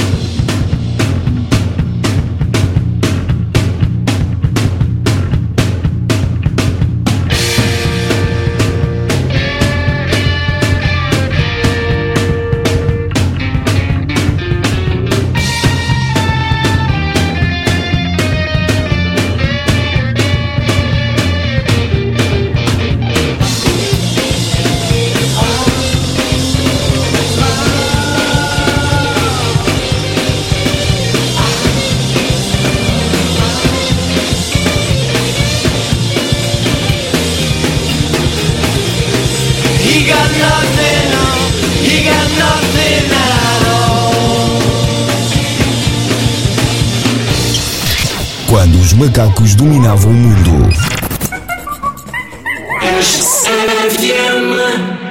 He got nothing, oh, he got nothing at all. Quando os macacos dominavam o mundo. F M